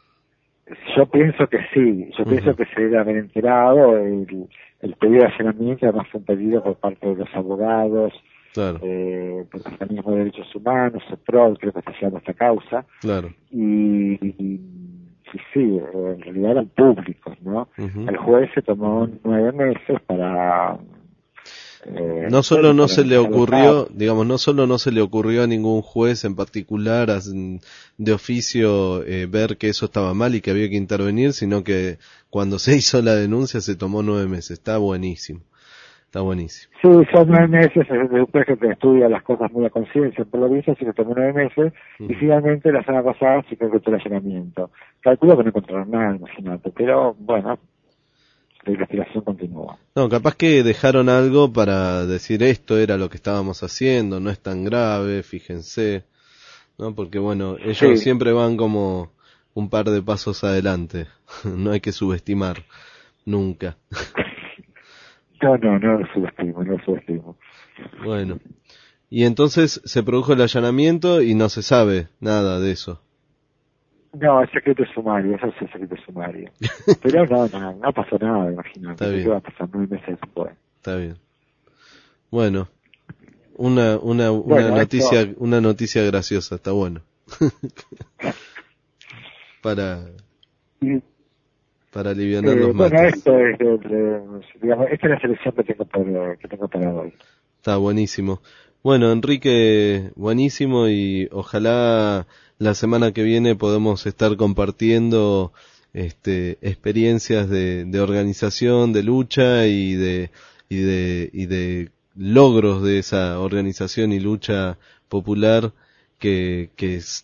S6: Yo pienso que sí, yo
S1: Ujú.
S6: pienso que se debe haber enterado. El, el pedido de allanamiento además fue un pedido por parte de los abogados,
S1: Claro,
S6: eh, por el organismo de derechos humanos, el P R O D, creo que está llevando esta causa,
S1: claro.
S6: y, y sí, sí, eh, en realidad eran públicos, ¿no?
S1: Ujú.
S6: El juez se tomó nueve meses para... eh,
S1: No solo no
S6: para
S1: se le
S6: analizar los
S1: ocurrió,
S6: datos.
S1: digamos, no solo no se le ocurrió a ningún juez en particular as- de oficio eh, ver que eso estaba mal y que había que intervenir, sino que cuando se hizo la denuncia se tomó nueve meses. Está buenísimo, está buenísimo.
S6: Sí, son nueve meses, es un juez que estudia las cosas muy a conciencia, por lo visto, así que tomó nueve meses, y
S1: Ujú.
S6: finalmente la semana pasada sí que encontró el allanamiento. Calculo que no encontraron nada, imagínate, pero bueno, la investigación continúa.
S1: No, capaz que dejaron algo para decir esto era lo que estábamos haciendo, no es tan grave, fíjense, ¿no? Porque bueno, ellos
S6: Sí.
S1: siempre van como un par de pasos adelante, no hay que subestimar, nunca.
S6: No, no, no lo subestimo, no lo subestimo.
S1: Bueno, y entonces se produjo el allanamiento y no se sabe nada de eso.
S6: No, es secreto sumario, eso es el secreto sumario. Pero no, no, no pasó nada, imagínate.
S1: Está bien.
S6: ¿Qué va a pasar nueve meses después?
S1: Está bien. Bueno, una una una
S6: Bueno,
S1: noticia
S6: esto-
S1: una noticia graciosa, está bueno. para
S6: Y,
S1: para aliviar
S6: eh,
S1: los
S6: bueno,
S1: mates.
S6: esto es, eh, eh, digamos, esta es la selección que tengo para, que tengo para hoy.
S1: Está buenísimo. Bueno, Enrique, buenísimo y ojalá la semana que viene podamos estar compartiendo este experiencias de, de organización, de lucha y de y de y de logros de esa organización y lucha popular que que es,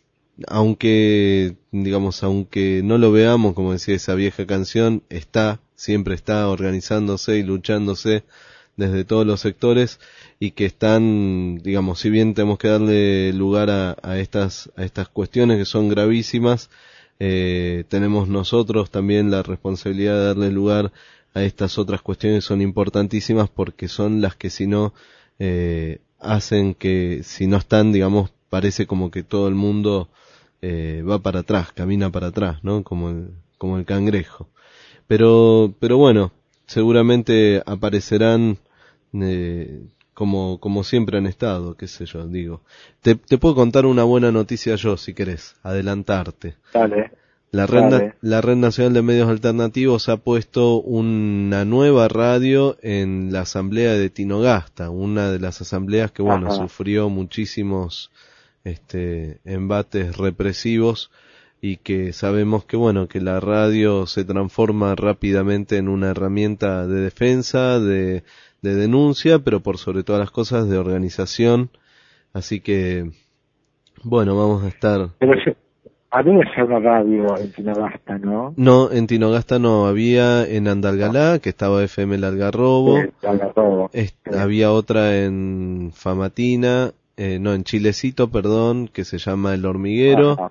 S1: aunque digamos aunque no lo veamos, como decía esa vieja canción, está, siempre está organizándose y luchándose desde todos los sectores y que están, digamos, si bien tenemos que darle lugar a, a estas a estas cuestiones que son gravísimas, eh, tenemos nosotros también la responsabilidad de darle lugar a estas otras cuestiones que son importantísimas porque son las que si no eh, hacen que si no están, digamos, parece como que todo el mundo eh, va para atrás, camina para atrás, ¿no? Como el, como el cangrejo. Pero, pero bueno, seguramente aparecerán eh, como, como siempre han estado, qué sé yo, digo. Te, te puedo contar una buena noticia yo, si querés, adelantarte.
S6: Dale.
S1: La red,
S6: Dale.
S1: na- la Red Nacional de Medios Alternativos ha puesto una nueva radio en la asamblea de Tinogasta, una de las asambleas que, bueno,
S6: Ajá.
S1: sufrió muchísimos este, embates represivos y que sabemos que, bueno, que la radio se transforma rápidamente en una herramienta de defensa, de, de denuncia, pero por sobre todas las cosas de organización. Así que, bueno, vamos a estar...
S6: Pero yo, había ya una radio en Tinogasta, ¿no?
S1: No, en Tinogasta no, había en Andalgalá, que estaba F M El Algarrobo,
S6: Eh, Algarrobo.
S1: est-
S6: Eh,
S1: había otra en Famatina, eh, no, en Chilecito, perdón, que se llama El Hormiguero,
S6: ajá.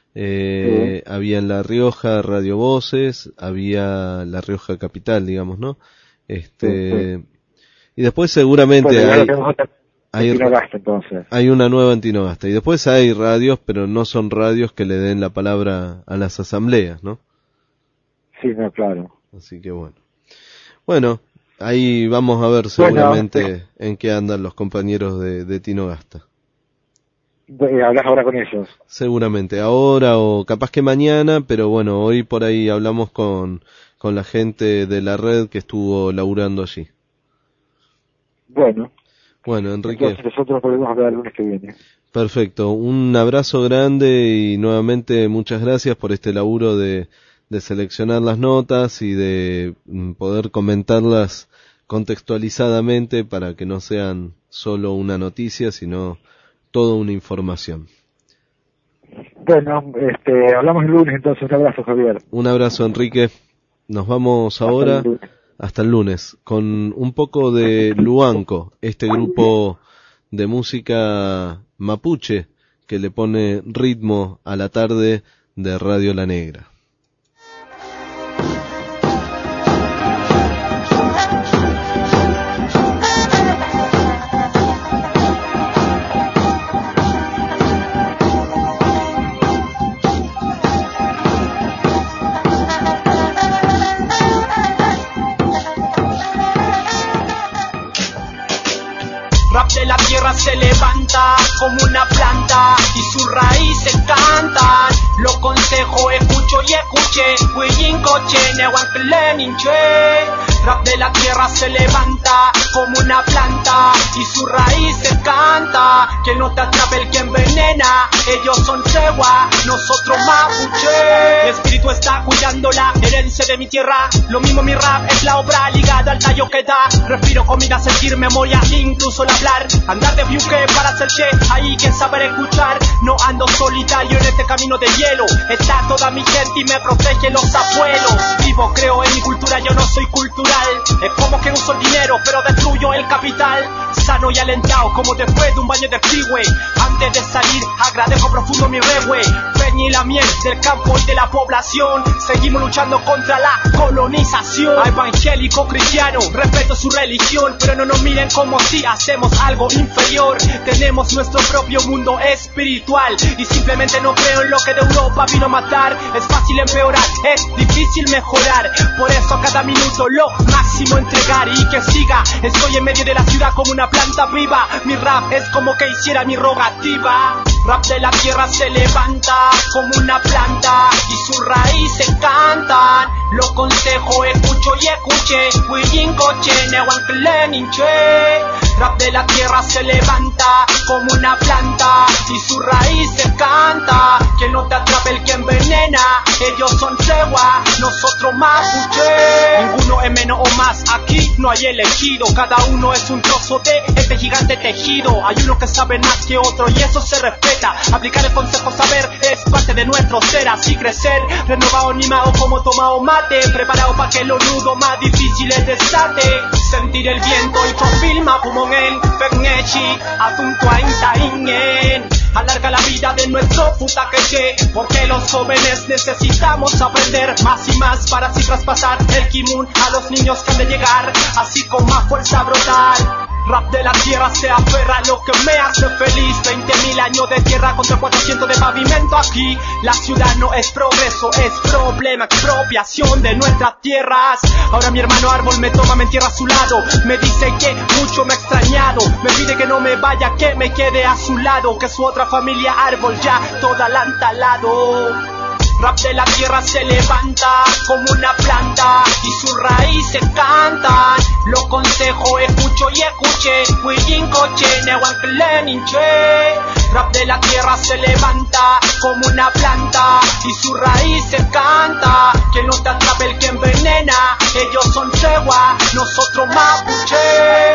S1: eh, había en La Rioja Radio Voces, había La Rioja Capital, digamos, ¿no? Este,
S6: Sí,
S1: y Y después seguramente
S6: bueno,
S1: hay,
S6: hay, Tinogasta, entonces.
S1: hay una nueva en Tinogasta. Y después hay radios, pero no son radios que le den la palabra a las asambleas, ¿no?
S6: Sí, no, claro.
S1: Así que bueno. Bueno, ahí vamos a ver seguramente bueno, sí. en qué andan los compañeros de, de Tinogasta.
S6: ¿Hablas ahora con ellos?
S1: Seguramente, ahora o capaz que mañana, pero bueno, hoy por ahí hablamos con, con la gente de la red que estuvo laburando allí.
S6: Bueno.
S1: Bueno, Enrique.
S6: Entonces nosotros volvemos a ver el lunes que viene.
S1: Perfecto, un abrazo grande y nuevamente muchas gracias por este laburo de, de seleccionar las notas y de poder comentarlas contextualizadamente para que no sean solo una noticia, sino toda una información.
S6: Bueno, este, hablamos el lunes entonces. Un abrazo, Javier.
S1: Un abrazo, Enrique. Nos vamos ahora hasta el, hasta el lunes con un poco de Luanco, este grupo de música mapuche que le pone ritmo a la tarde de Radio La Negra.
S7: La tierra se levanta como una planta y sus raíces cantan. Lo consejo, escucho y escuché. Huillincoche, Nehuancleninche. Rap de la tierra se levanta como una planta y sus raíces canta. Que no te atrape el que envenena. Ellos son Sewa, nosotros mapuche. Mi espíritu está cuidando la herencia de mi tierra. Lo mismo mi rap es la obra ligada al tallo que da. Respiro comida, sentir memoria, incluso el hablar. Andar de buque para hacer che, ahí quien saber escuchar. No ando solitario en este camino de hielo. Está toda mi gente y me protege los abuelos. Vivo, creo en mi cultura, yo no soy cultural. Es como que uso el dinero, pero destruyo el capital. Sano y alentado como después de un baño de freeway. Antes de salir, agradezco profundo mi rehue. Peña y la miel del campo y de la población. Seguimos luchando contra la colonización. Evangélico cristiano, respeto su religión, pero no nos miren como si hacemos algo inferior. Tenemos nuestro propio mundo espiritual y simplemente no creo en lo que de Europa vino a matar. Es fácil empeorar, es difícil mejorar. Por eso a cada minuto lo máximo entregar y que siga. Estoy en medio de la ciudad como una planta viva. Mi rap es como que hiciera mi rogativa. Rap de la tierra se levanta como una planta y sus raíces cantan. Lo consejo, escucho y escuché. Huillincoche, Nehuancleninche. Rap de la tierra se levanta como una planta y sus raíces canta. Que no te atrape el que envenena. Ellos son Sewa, nosotros mapuche. Ninguno es menos o más, aquí no hay elegido. Cada uno es un trozo de este gigante tejido. Hay uno que sabe más que otro y eso se respeta. Aplicar el consejo saber es parte de nuestro ser. Así crecer, renovado, animado como tomado mate. Preparado para que los nudos más difíciles desate. Sentir el viento y confirma pulmón en Pegnechi, Atuntuainta Ingen. Alarga la vida de nuestro puta queche, porque los jóvenes necesitamos aprender más y más para así traspasar el kimun a los niños que han de llegar, así con más fuerza brutal. Rap de la tierra se aferra a lo que me hace feliz. Veinte mil años de tierra contra cuatrocientos de pavimento aquí. La ciudad no es progreso, es problema, expropiación de nuestras tierras. Ahora mi hermano árbol me toma, me entierra a su lado. Me dice que mucho me ha extrañado. Me pide que no me vaya, que me quede a su lado. Que su otra familia árbol ya toda la han talado. Rap de la tierra se levanta como una planta y sus raíces cantan. Lo consejo, escucho y escuché. Huillincoche, Nehuancleninche. Rap de la tierra se levanta como una planta y sus raíces canta. Que no te atrape el que envenena. Ellos son Sewa, nosotros mapuche.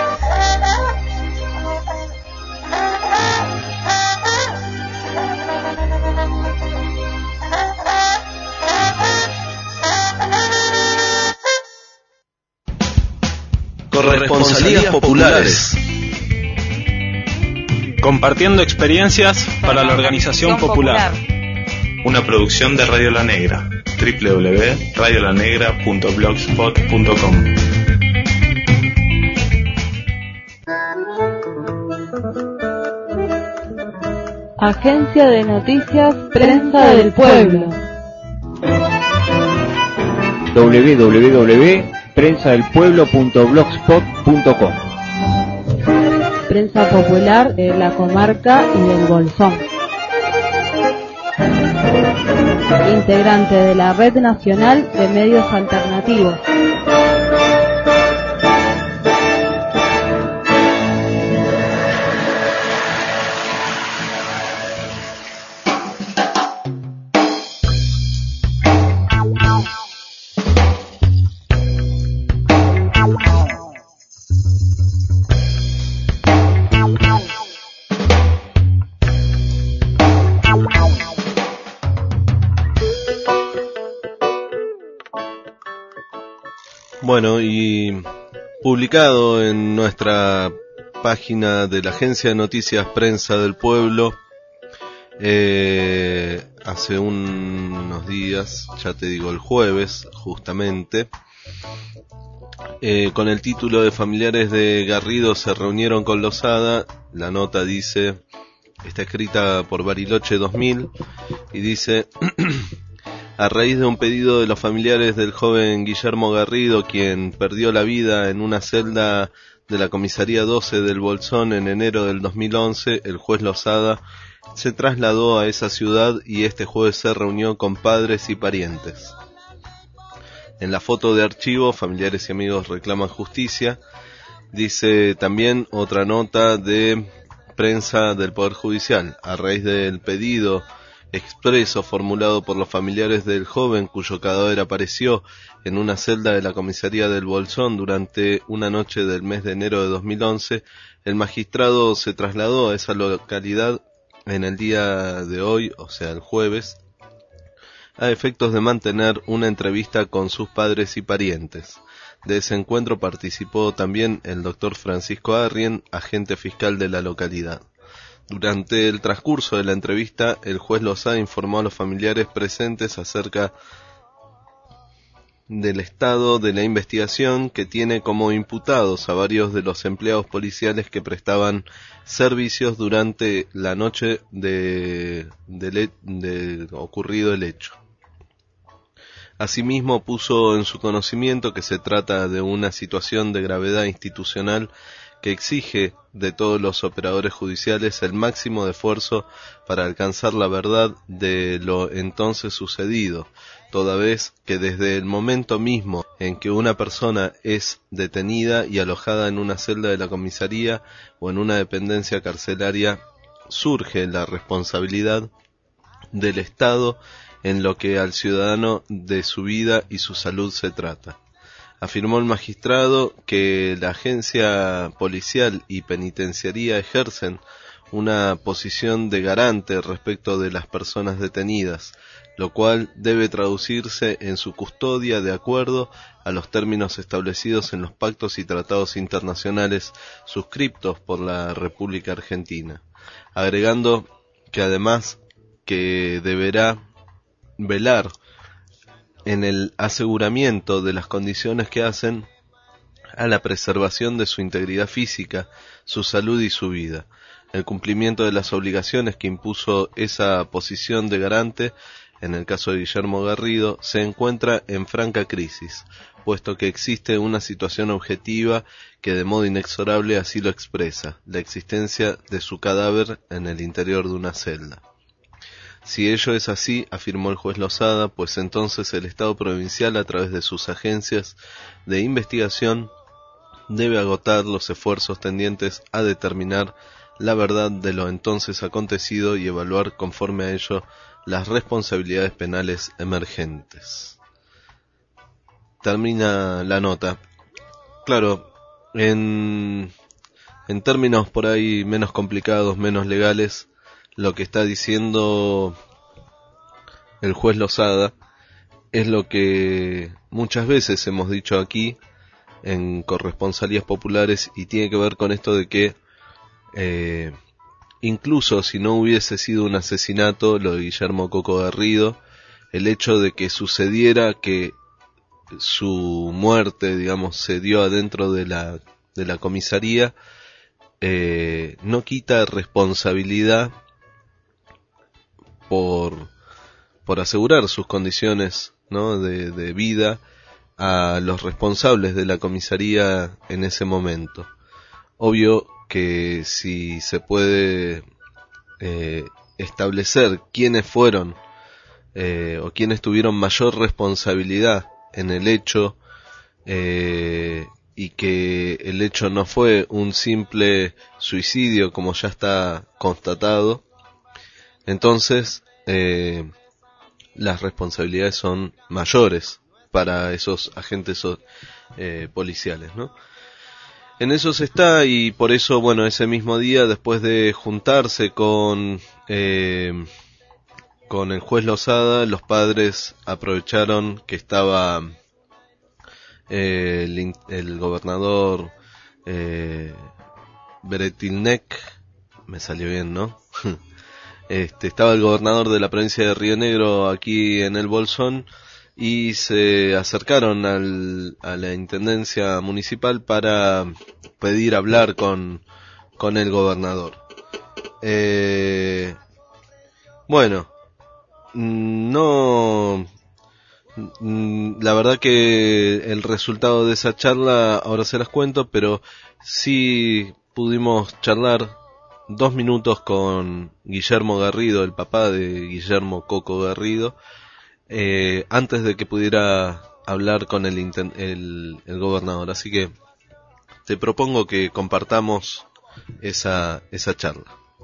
S1: Corresponsalías populares.
S4: Compartiendo experiencias para la organización popular.
S5: Una producción de Radio La Negra. doble u doble u doble u punto radio la negra punto blogspot punto com.
S8: Agencia de Noticias Prensa del Pueblo.
S9: doble u doble u doble u punto prensa del pueblo punto blogspot punto com.
S8: Prensa popular de la comarca y del Bolsón. Integrante de la Red Nacional de Medios Alternativos.
S1: Bueno, y publicado en nuestra página de la Agencia de Noticias Prensa del Pueblo, eh, hace un, unos días, ya te digo el jueves justamente, eh, con el título de Familiares de Garrido se reunieron con Lozada. La nota dice, está escrita por Bariloche dos mil y dice... A raíz de un pedido de los familiares del joven Guillermo Garrido, quien perdió la vida en una celda de la comisaría doce del Bolsón en enero del dos mil once, el juez Lozada se trasladó a esa ciudad y este jueves se reunió con padres y parientes. En la foto de archivo, familiares y amigos reclaman justicia. Dice también otra nota de prensa del Poder Judicial. A raíz del pedido expreso formulado por los familiares del joven cuyo cadáver apareció en una celda de la comisaría del Bolsón durante una noche del mes de enero de dos mil once, el magistrado se trasladó a esa localidad en el día de hoy, o sea el jueves, a efectos de mantener una entrevista con sus padres y parientes. De ese encuentro participó también el doctor Francisco Arrien, agente fiscal de la localidad. Durante el transcurso de la entrevista, el juez Lozada informó a los familiares presentes acerca del estado de la investigación, que tiene como imputados a varios de los empleados policiales que prestaban servicios durante la noche de, de, de ocurrido el hecho. Asimismo, puso en su conocimiento que se trata de una situación de gravedad institucional que exige de todos los operadores judiciales el máximo de esfuerzo para alcanzar la verdad de lo entonces sucedido, toda vez que desde el momento mismo en que una persona es detenida y alojada en una celda de la comisaría o en una dependencia carcelaria, surge la responsabilidad del Estado en lo que al ciudadano de su vida y su salud se trata. Afirmó el magistrado que la agencia policial y penitenciaría ejercen una posición de garante respecto de las personas detenidas, lo cual debe traducirse en su custodia de acuerdo a los términos establecidos en los pactos y tratados internacionales suscriptos por la República Argentina, agregando que además que deberá velar en el aseguramiento de las condiciones que hacen a la preservación de su integridad física, su salud y su vida. El cumplimiento de las obligaciones que impuso esa posición de garante, en el caso de Guillermo Garrido, se encuentra en franca crisis, puesto que existe una situación objetiva que de modo inexorable así lo expresa, la existencia de su cadáver en el interior de una celda. Si ello es así, afirmó el juez Lozada, pues entonces el Estado provincial, a través de sus agencias de investigación, debe agotar los esfuerzos tendientes a determinar la verdad de lo entonces acontecido y evaluar conforme a ello las responsabilidades penales emergentes. Termina la nota. Claro, en, en términos por ahí menos complicados, menos legales, lo que está diciendo el juez Lozada es lo que muchas veces hemos dicho aquí en corresponsalías populares, y tiene que ver con esto de que eh, incluso si no hubiese sido un asesinato, lo de Guillermo Coco Garrido, el hecho de que sucediera que su muerte, digamos, se dio adentro de la, de la comisaría, eh, no quita responsabilidad por, por asegurar sus condiciones, ¿no? de, de vida a los responsables de la comisaría en ese momento. Obvio que si se puede eh, establecer quiénes fueron eh, o quiénes tuvieron mayor responsabilidad en el hecho, eh, y que el hecho no fue un simple suicidio como ya está constatado, entonces eh, las responsabilidades son mayores para esos agentes eh, policiales, ¿no? En eso se está, y por eso, bueno, ese mismo día, después de juntarse con eh, con el juez Lozada, los padres aprovecharon que estaba eh, el, el gobernador eh, Beretilnec, me salió bien, ¿no? este estaba el gobernador de la provincia de Río Negro aquí en el Bolsón, y se acercaron al, a la intendencia municipal para pedir hablar con, con el gobernador. Eh, bueno, no, la verdad que el resultado de esa charla ahora se las cuento, pero sí pudimos charlar dos minutos con Guillermo Garrido, el papá de Guillermo Coco Garrido, Eh, antes de que pudiera hablar con el, el, el gobernador. Así que te propongo que compartamos esa, esa charla.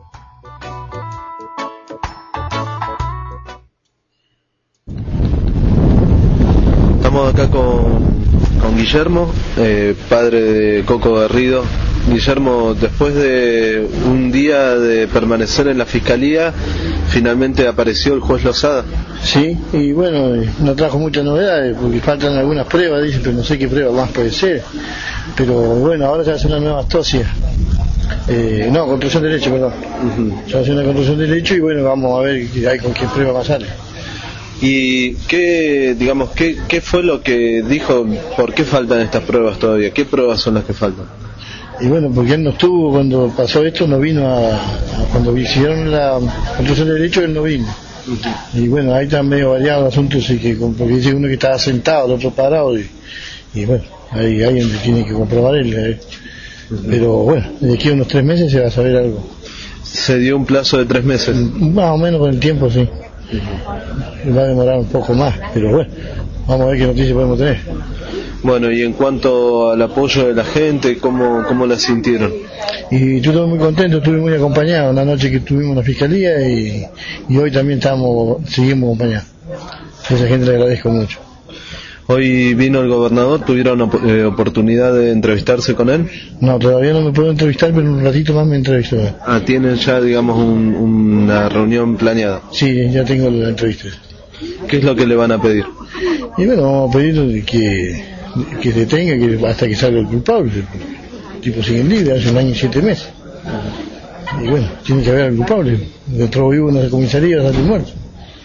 S1: Estamos acá con, con Guillermo, eh, padre de Coco Garrido. Guillermo, después de un día de permanecer en la fiscalía, finalmente apareció el juez Lozada.
S10: Sí, y bueno, no trajo muchas novedades porque faltan algunas pruebas, dice, pero no sé qué prueba más puede ser. Pero bueno, ahora se va a hacer una nueva astosia. Eh, no, construcción de derecho, perdón. Uh-huh. Se va a hacer una construcción de derecho y bueno, vamos a ver qué hay, con qué prueba más sale.
S1: ¿Y qué, digamos, qué, qué fue lo que dijo? ¿Por qué faltan estas pruebas todavía? ¿Qué pruebas son las que faltan?
S10: Y bueno, porque él no estuvo cuando pasó esto, no vino a, a cuando hicieron la construcción de derecho, él no vino. Uh-huh. Y bueno, ahí están medio variados los asuntos, y que, porque dice uno que estaba sentado, el otro parado, y, y bueno, ahí hay donde tiene que comprobar él. Eh. Uh-huh. Pero bueno, de aquí a unos tres meses se va a saber algo.
S1: ¿Se dio un plazo de tres meses?
S10: Más o menos con el tiempo, sí. Uh-huh. Va a demorar un poco más, pero bueno, vamos a ver qué noticias podemos tener.
S1: Bueno, y en cuanto al apoyo de la gente, ¿cómo, cómo la sintieron?
S10: Y yo estuve muy contento, estuve muy acompañado una noche que estuvimos en la fiscalía, y, y hoy también estamos, seguimos acompañados. A esa gente le agradezco mucho.
S1: Hoy vino el gobernador, ¿tuvieron op- eh, oportunidad de entrevistarse con él?
S10: No, todavía no me puedo entrevistar, pero en un ratito más me entrevisto.
S1: Ah, ¿tienen ya, digamos, un, una reunión planeada?
S10: Sí, ya tengo la entrevista.
S1: ¿Qué es lo que le van a pedir?
S10: Y bueno, vamos a pedir que, que se detenga que hasta que salga el culpable. El tipo sigue libre hace un año y siete meses. Y bueno, tiene que haber al culpable. Dentro vivo en la comisaría sale muerto.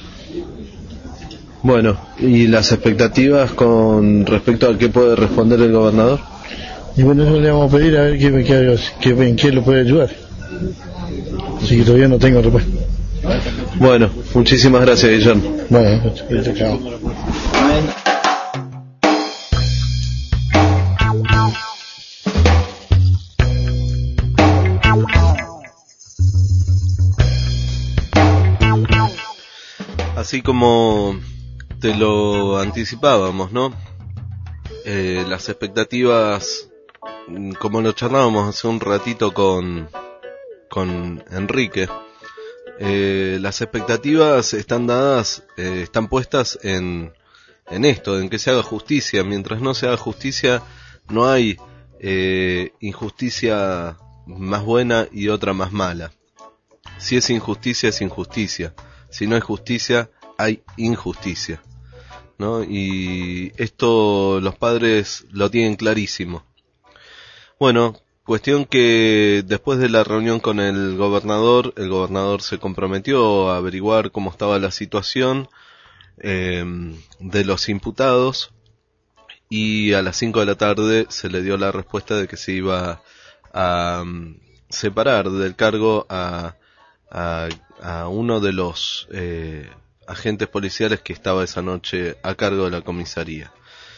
S1: Bueno, ¿y las expectativas con respecto a qué puede responder el gobernador?
S10: Y bueno, eso le vamos a pedir a ver qué, qué, qué, en qué lo puede ayudar. Así que todavía no tengo respuesta.
S1: Bueno, muchísimas gracias, Guillermo.
S10: Bueno, chao.
S1: Así como te lo anticipábamos, ¿no? Eh, las expectativas, como lo charlábamos hace un ratito con, con Enrique, eh, las expectativas están dadas, eh, están puestas en, en esto, en que se haga justicia. Mientras no se haga justicia, no hay eh, injusticia más buena y otra más mala. Si es injusticia, es injusticia. Si no es justicia, hay injusticia, ¿no? Y esto los padres lo tienen clarísimo. Bueno, cuestión que después de la reunión con el gobernador, el gobernador se comprometió a averiguar cómo estaba la situación eh, de los imputados, y a las cinco de la tarde se le dio la respuesta de que se iba a um, separar del cargo a a a uno de los eh, agentes policiales que estaba esa noche a cargo de la comisaría.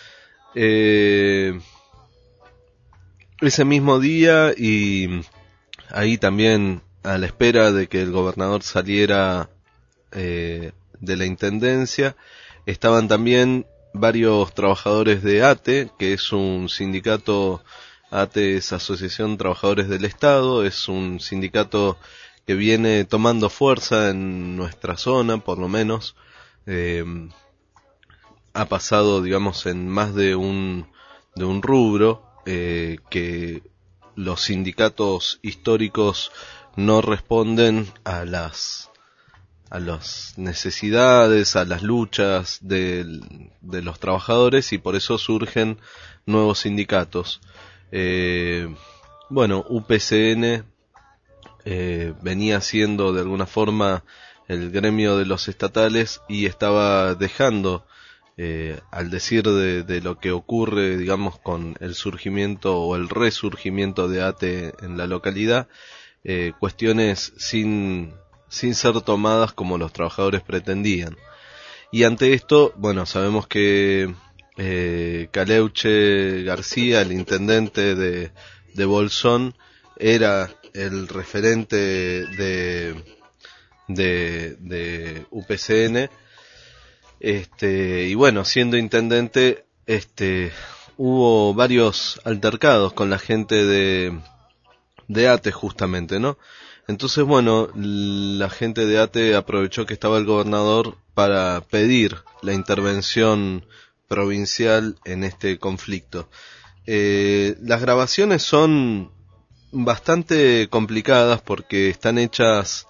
S1: Eh, ese mismo día, y ahí también a la espera de que el gobernador saliera eh, de la intendencia, estaban también varios trabajadores de A T E, que es un sindicato. A T E es Asociación de Trabajadores del Estado, es un sindicato que viene tomando fuerza en nuestra zona, por lo menos. Eh, ha pasado, digamos, en más de un, de un rubro, eh, que los sindicatos históricos no responden a las a las necesidades, a las luchas de, de los trabajadores, y por eso surgen nuevos sindicatos. Eh, bueno, U P C N eh, venía siendo de alguna forma el gremio de los estatales y estaba dejando, eh, al decir de, de lo que ocurre, digamos, con el surgimiento o el resurgimiento de A T E en la localidad, eh, cuestiones sin sin ser tomadas como los trabajadores pretendían. Y ante esto, bueno, sabemos que eh, Caleuche García, el intendente de, de Bolsón, era el referente de, de, de U P C N, este, y bueno, siendo intendente, este, hubo varios altercados con la gente de, de A T E justamente, ¿no? Entonces, bueno, la gente de A T E aprovechó que estaba el gobernador para pedir la intervención provincial en este conflicto. Eh, las grabaciones son bastante complicadas porque están hechas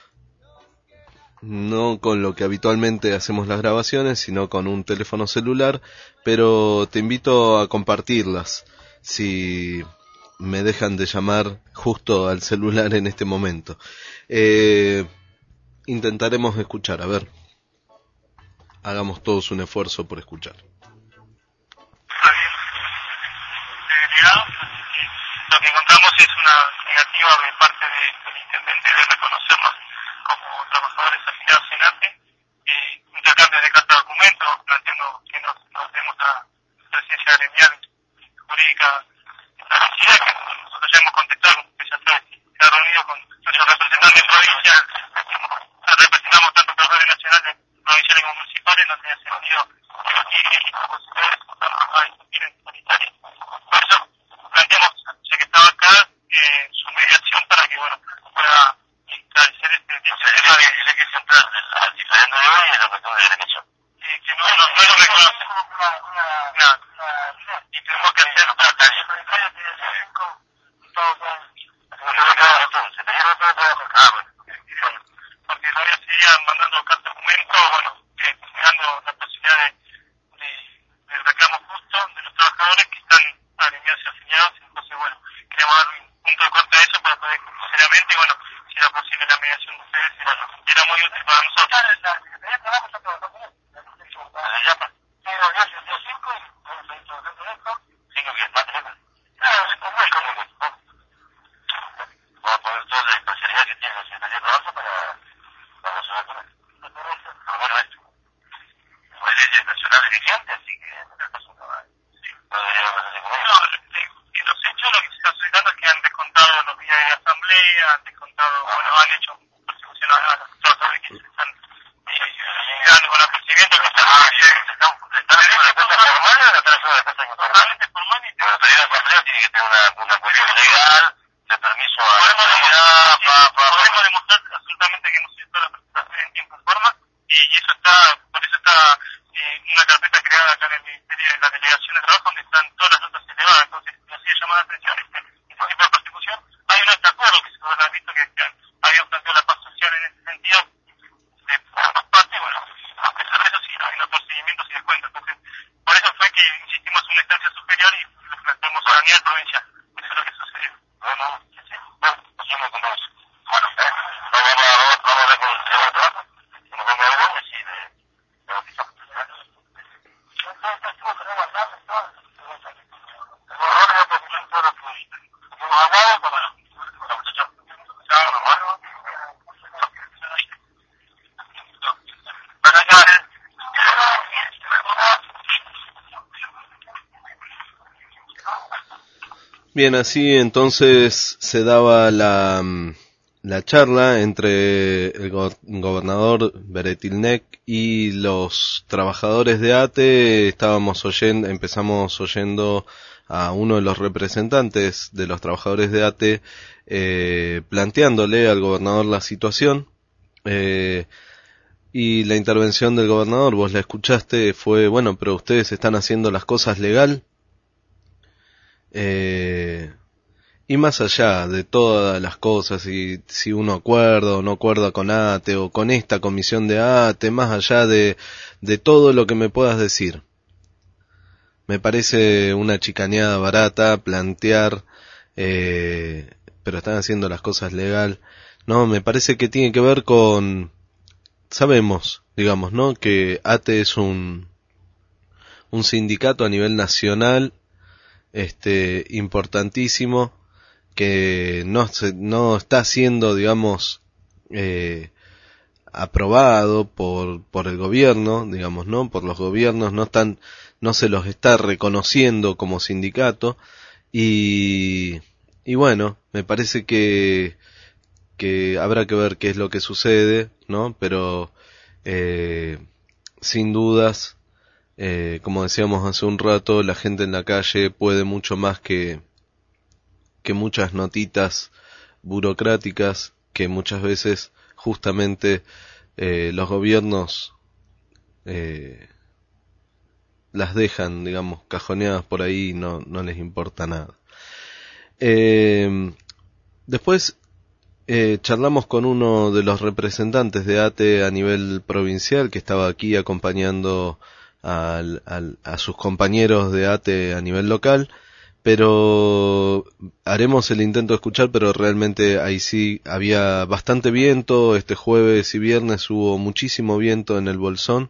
S1: no con lo que habitualmente hacemos las grabaciones, sino con un teléfono celular, pero te invito a compartirlas si me dejan de llamar justo al celular en este momento. Eh, intentaremos escuchar, a ver. Hagamos todos un esfuerzo por escuchar.
S11: Lo que encontramos es una negativa de parte de, del intendente de reconocernos como trabajadores afiliados en A T E, eh, intercambio de carta de documentos, planteando que nos, nos demos la presencia gremial jurídica establecida, que nosotros ya hemos contestado, que ya está, se ha reunido con nuestros representantes provinciales, representamos tanto trabajadores nacionales, provinciales como municipales, no tenía sentido que equipos opositores a discutir en solitario. Por eso planteamos, ya que estaba acá, eh, su mediación para que, bueno, pueda esclarecer este, este tema de... El eje central del diferendo de hoy es la cuestión de derecho. Eh, que no, no, no lo reconoce. Nada. Y tenemos que hacer otra tarea. Porque todavía seguían mandando carta documento, bueno, eh, dando la posibilidad de, de, del reclamo justo de los trabajadores que están agremiados y afiliados. Entonces, bueno, queremos dar un punto de corte a eso para poder seriamente, y bueno, si era posible la mediación de ustedes, era, era muy útil para nosotros. Vamos a poner toda la imparcialidad que tiene la Secretaría de Trabajo para, para resolver con esto. Pero bueno, esto. No hay leyes nacionales vigentes, así que en este caso no hay. No debería haber ningún. No, en los hechos lo que se está solicitando es que han descontado los días de asamblea, han descontado, bueno, han hecho persecución a los trabajadores que se están dando con apercibimiento que están ¿están haciendo la cosa formal o están haciendo la cosa informal? Totalmente formal y pero pedir a la asamblea tiene que tener una, una cuestión legal de permiso a la comunidad. Podemos demostrar absolutamente que hemos hecho toda la presentación en tiempo y forma, y eso está, por eso está eh, una carpeta creada acá en el Ministerio de la Delegación de Trabajo donde están todas las notas elevadas. Entonces nos sigue llamando la atención este, este tipo de persecución. Hay un acta acuerdo que se ha visto que habían planteado la paz social en ese sentido de ambas partes. Bueno, a pesar de eso siguen habiendo procedimientos y descuentos. Entonces, por eso fue que insistimos en una instancia superior y lo planteamos a nivel provincial. Eso es lo que sucedió. Bueno, sí, bueno, hacemos como eso. Bueno, eh, vamos a vamos, vamos a ver con el trabajo de trabajo. Nos vamos a ver y si de bautizamos. Hemos hablado, bueno, chao, chao. Chao, hermano.
S1: Bien, así entonces se daba la, la charla entre el go- gobernador Beretilnec y los trabajadores de A T E. Estábamos oyendo, empezamos oyendo a uno de los representantes de los trabajadores de A T E eh, planteándole al gobernador la situación. Eh, y la intervención del gobernador, vos la escuchaste, fue, bueno, pero ustedes están haciendo las cosas legal. Eh, y más allá de todas las cosas, y si uno acuerda o no acuerda con A T E o con esta comisión de A T E, más allá de, de todo lo que me puedas decir, me parece una chicaneada barata plantear, eh, pero están haciendo las cosas legal. No, me parece que tiene que ver con, sabemos, digamos, ¿no?, que A T E es un, un sindicato a nivel nacional, este, importantísimo, que no se, no está siendo, digamos, eh, aprobado por, por el gobierno, digamos, ¿no?, por los gobiernos, no están, no se los está reconociendo como sindicato, y, y bueno, me parece que, que habrá que ver qué es lo que sucede, ¿no?, pero, eh, sin dudas, eh, como decíamos hace un rato, la gente en la calle puede mucho más que, que muchas notitas burocráticas que muchas veces justamente eh, los gobiernos eh, las dejan, digamos, cajoneadas por ahí y no, no les importa nada. Eh, después eh, charlamos con uno de los representantes de A T E a nivel provincial que estaba aquí acompañando al, al, a sus compañeros de A T E a nivel local, pero haremos el intento de escuchar, pero realmente ahí sí había bastante viento. Este jueves y viernes hubo muchísimo viento en el Bolsón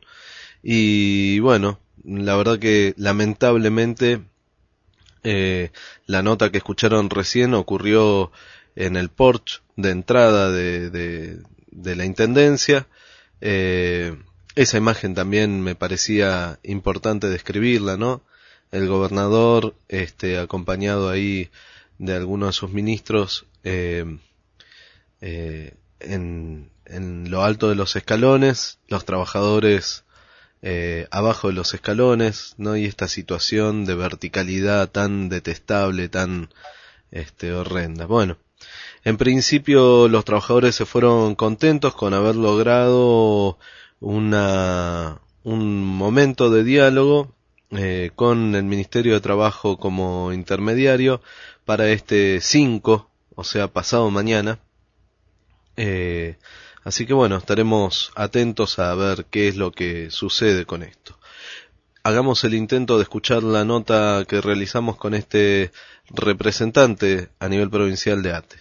S1: y bueno, la verdad que lamentablemente eh, la nota que escucharon recién ocurrió en el porche de entrada de, de, de la Intendencia. Eh, esa imagen también me parecía importante describirla, ¿no? El gobernador, este, acompañado ahí de algunos de sus ministros, eh, eh, en, en lo alto de los escalones, los trabajadores eh, abajo de los escalones, ¿no? Y esta situación de verticalidad tan detestable, tan este, horrenda. Bueno, en principio los trabajadores se fueron contentos con haber logrado una, un momento de diálogo Eh, con el Ministerio de Trabajo como intermediario para este cinco, o sea, pasado mañana. Eh, así que bueno, estaremos atentos a ver qué es lo que sucede con esto. Hagamos el intento de escuchar la nota que realizamos con este representante a nivel provincial de A T E.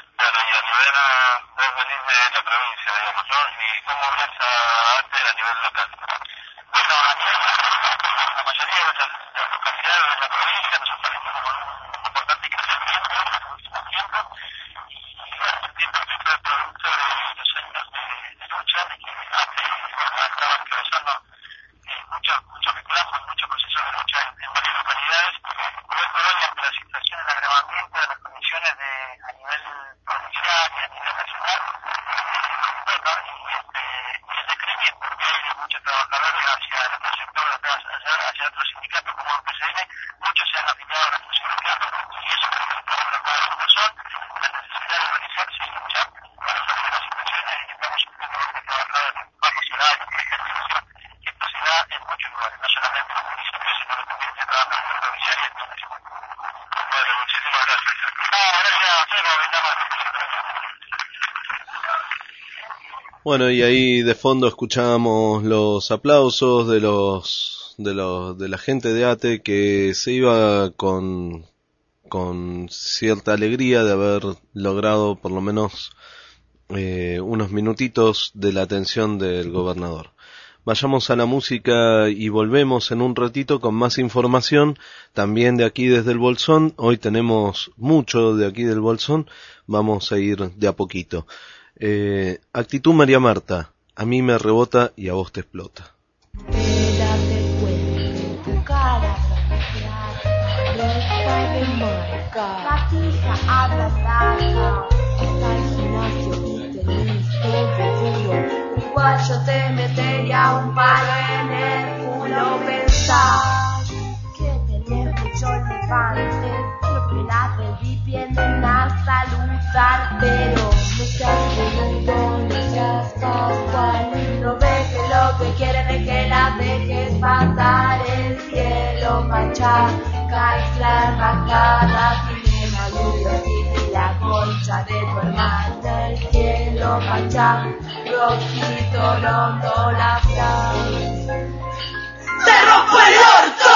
S11: de la provincia, digamos, ¿no? ¿Y cómo ves a A T E a nivel local? que la situación del agravamiento de las condiciones de, a nivel provincial y a nivel nacional, bueno, y, este, y el decrecimiento que hay de muchos trabajadores hacia nuestro sector, hacia, hacia otros sindicatos como el P C N, muchos se han afiliado a nuestro sindicato, y eso es lo que estamos tratando de razón, la necesidad de organizarse y luchar para salir de las situaciones en que estamos sufriendo los trabajadores bajo salarios, precarización, que esto se da en muchos lugares, no solamente en los municipios, sino que también se trabaja en la provincial y en todo el nacional. Bueno, muchísimas gracias. No, gracias a ustedes por brindarnos la
S1: Bueno, y ahí de fondo escuchábamos los aplausos de los de los de la gente de A T E que se iba con con cierta alegría de haber logrado por lo menos eh, unos minutitos de la atención del gobernador. Vayamos a la música y volvemos en un ratito con más información también de aquí desde el Bolsón. Hoy tenemos mucho de aquí del Bolsón, vamos a ir de a poquito. Eh, actitud María Marta, a mí me rebota y a vos te explota.
S12: Espérate, cuente tu cara, rosa de marca, gatija abrazada, hasta el gimnasio y tenés todo duro. Igual yo te metería un palo en el culo, pensás que tenés mucho levante, lo que la baby vienen a saludar, pero no seas boludo, no seas pascual, no ves que lo que quieren es que la dejes pasar el cielo, machaca y la embajada, cinema, New City, la concha de tu hermana, el cielo, machaca, Rocky, Toronto, la France. ¡Te rompo el orto!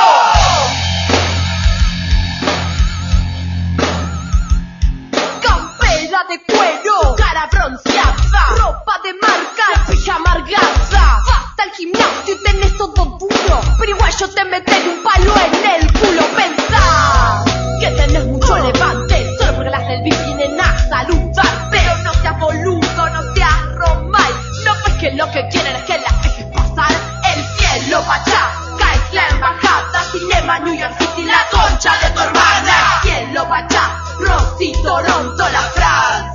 S12: De cuero, cara bronceada, ropa de marca, pijama argada. Vas al gimnasio y tenés todo duro, pero igual yo te meteré un palo en el culo. Pensás que tenés mucho levante, solo porque las del B I P vienen a saludar. Pero no seas boludo, no seas romay, no ves que lo que quieren es que las dejes pasar el cielo, machaca es la embajada, cinema, New York City, la concha de tu hermana, el cielo, machaca, Rosy, Toronto, la France.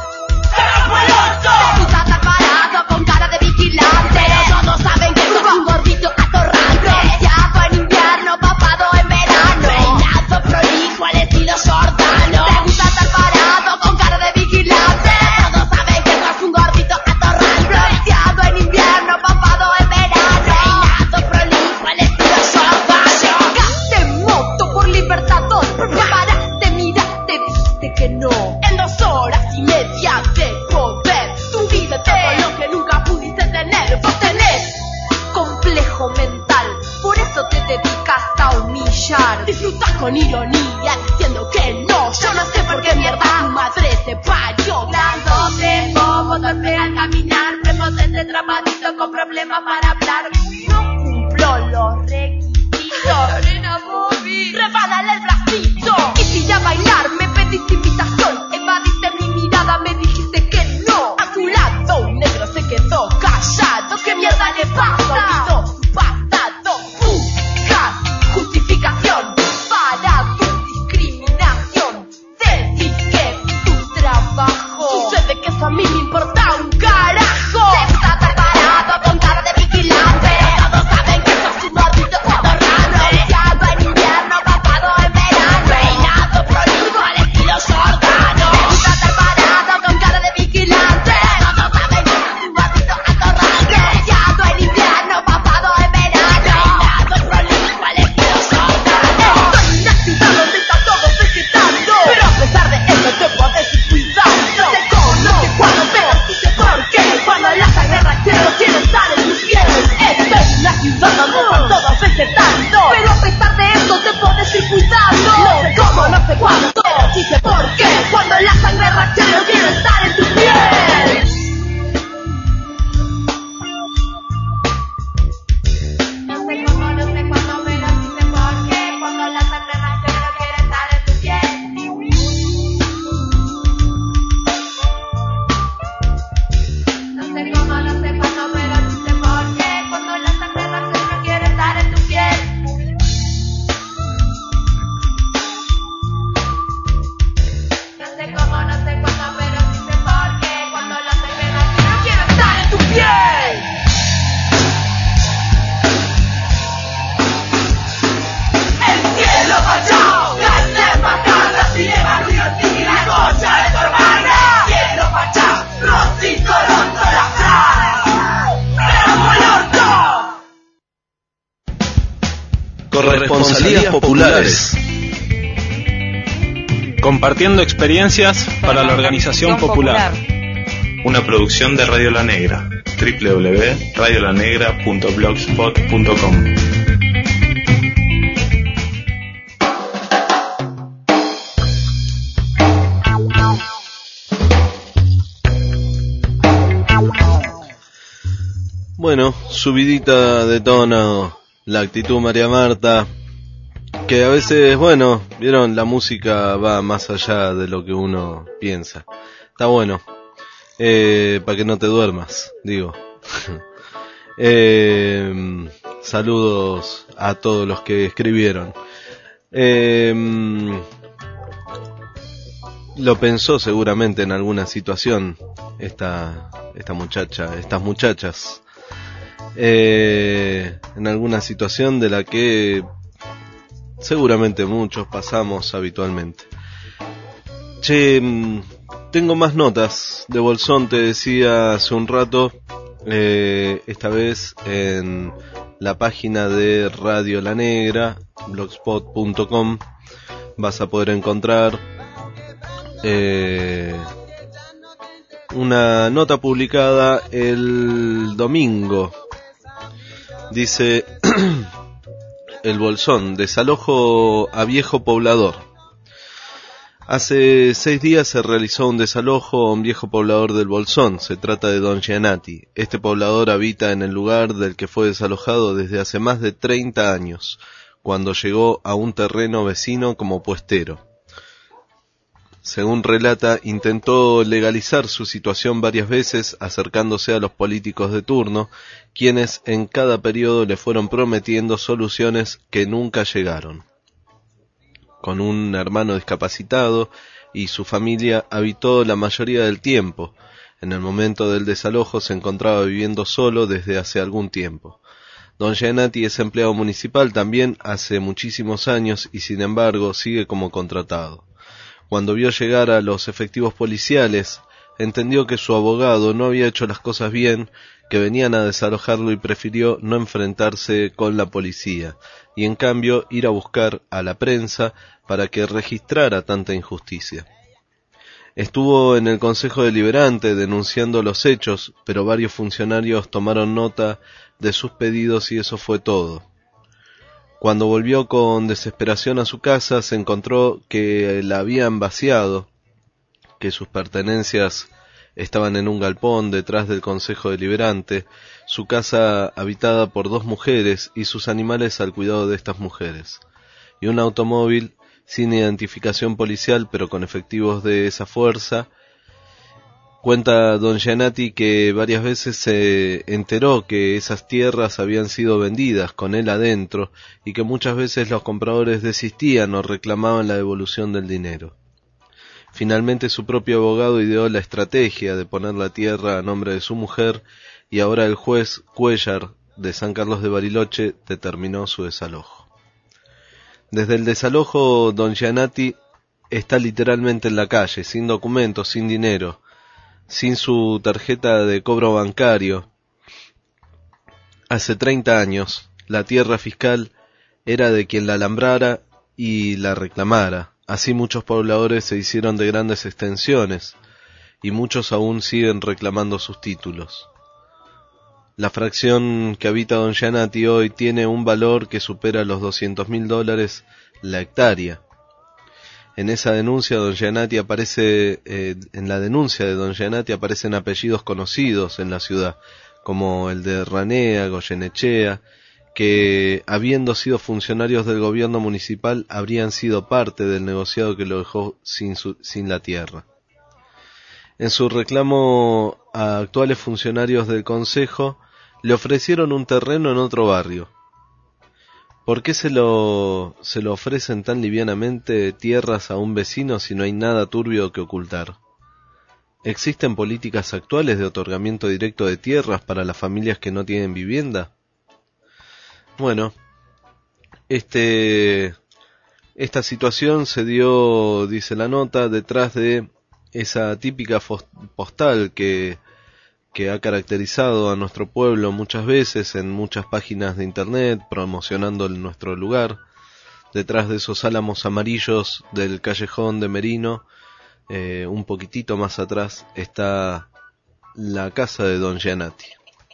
S12: Te gusta estar parado con cara de vigilante, pero todos saben que sos un gordito atorrante, bronceado en invierno, papado en verano, peinado prolijo al estilo Jordano. Te gusta estar parado con cara de vigilante, todos saben que sos un gordito atorrante, bronceado en invierno, papado en verano, peinado prolijo al estilo Jordano. Llegaste en moto por Libertador, me paraste, miraste, dijiste que no. En dos horas y media de poder, tu vida es todo lo que nunca pudiste tener. Vos tenés complejo mental, por eso te dedicas a humillar. Disfrutas con ironía diciendo que no. Yo no sé por qué mierda tu madre te parió. Grandote, bobo, torpe al caminar, prepotente, trapadito, con problemas para hablar. No cumplo los requisitos. Lorena Bobby, rebánale el bracito. Quisiera bailar, me pediste invitación, evadiste mi mirada, me dijiste que no. A tu lado un negro se quedó callado. ¿Qué mierda le pasa? Olvidó su pasado. Buscas justificación para tu discriminación. Decís que tu trabajo sucede que eso a mí me importa un carajo. Te gusta estar parado con cara de vigilante, todos saben que sos un gordito atorrante, bronceado en invierno, papado en verano, peinado prolijo al estilo yo.
S1: Salidas Populares.
S4: Compartiendo experiencias para la organización popular.
S5: Una producción de Radio La Negra. doble u doble u doble u punto radio la negra punto blogspot punto com.
S1: Bueno, subidita de tono, la actitud María Marta, que a veces, bueno, vieron, la música va más allá de lo que uno piensa. Está bueno, eh, para que no te duermas, digo. eh, saludos a todos los que escribieron. Eh, lo pensó seguramente en alguna situación esta, esta muchacha, estas muchachas. Eh, en alguna situación de la que seguramente muchos pasamos habitualmente. Che, tengo más notas de Bolsón, te decía hace un rato, eh, esta vez en la página de Radio La Negra, blogspot punto com, vas a poder encontrar eh, una nota publicada el domingo. Dice el Bolsón, desalojo a viejo poblador. Hace seis días se realizó un desalojo a un viejo poblador del Bolsón. Se trata de Don Gianatti. Este poblador habita en el lugar del que fue desalojado desde hace más de treinta años, cuando llegó a un terreno vecino como puestero. Según relata, intentó legalizar su situación varias veces acercándose a los políticos de turno, quienes en cada periodo le fueron prometiendo soluciones que nunca llegaron. Con un hermano discapacitado y su familia habitó la mayoría del tiempo. En el momento del desalojo se encontraba viviendo solo desde hace algún tiempo. Don Gianatti es empleado municipal también hace muchísimos años y sin embargo sigue como contratado. Cuando vio llegar a los efectivos policiales, entendió que su abogado no había hecho las cosas bien, que venían a desalojarlo y prefirió no enfrentarse con la policía, y en cambio ir a buscar a la prensa para que registrara tanta injusticia. Estuvo en el Consejo Deliberante denunciando los hechos, pero varios funcionarios tomaron nota de sus pedidos y eso fue todo. Cuando volvió con desesperación a su casa, se encontró que la habían vaciado, que sus pertenencias estaban en un galpón detrás del Consejo Deliberante, su casa habitada por dos mujeres y sus animales al cuidado de estas mujeres, y un automóvil sin identificación policial pero con efectivos de esa fuerza. Cuenta Don Gianatti que varias veces se enteró que esas tierras habían sido vendidas con él adentro y que muchas veces los compradores desistían o reclamaban la devolución del dinero. Finalmente su propio abogado ideó la estrategia de poner la tierra a nombre de su mujer y ahora el juez Cuellar de San Carlos de Bariloche determinó su desalojo. Desde el desalojo, Don Gianatti está literalmente en la calle, sin documentos, sin dinero, sin su tarjeta de cobro bancario. Hace treinta años, la tierra fiscal era de quien la alambrara y la reclamara. Así muchos pobladores se hicieron de grandes extensiones, y muchos aún siguen reclamando sus títulos. La fracción que habita Don Gianatti hoy tiene un valor que supera los doscientos mil dólares la hectárea. En esa denuncia Don Gianatti aparece, eh, en la denuncia de Don Gianatti aparecen apellidos conocidos en la ciudad, como el de Ranea, Goyenechea, que habiendo sido funcionarios del gobierno municipal habrían sido parte del negociado que lo dejó sin, su, sin la tierra. En su reclamo a actuales funcionarios del Consejo le ofrecieron un terreno en otro barrio. ¿Por qué se lo, se lo ofrecen tan livianamente tierras a un vecino si no hay nada turbio que ocultar? ¿Existen políticas actuales de otorgamiento directo de tierras para las familias que no tienen vivienda? Bueno, este, esta situación se dio, dice la nota, detrás de esa típica postal que, que ha caracterizado a nuestro pueblo muchas veces en muchas páginas de internet promocionando nuestro lugar, detrás de esos álamos amarillos del callejón de Merino, eh, un poquitito más atrás, está la casa de Don Gianatti.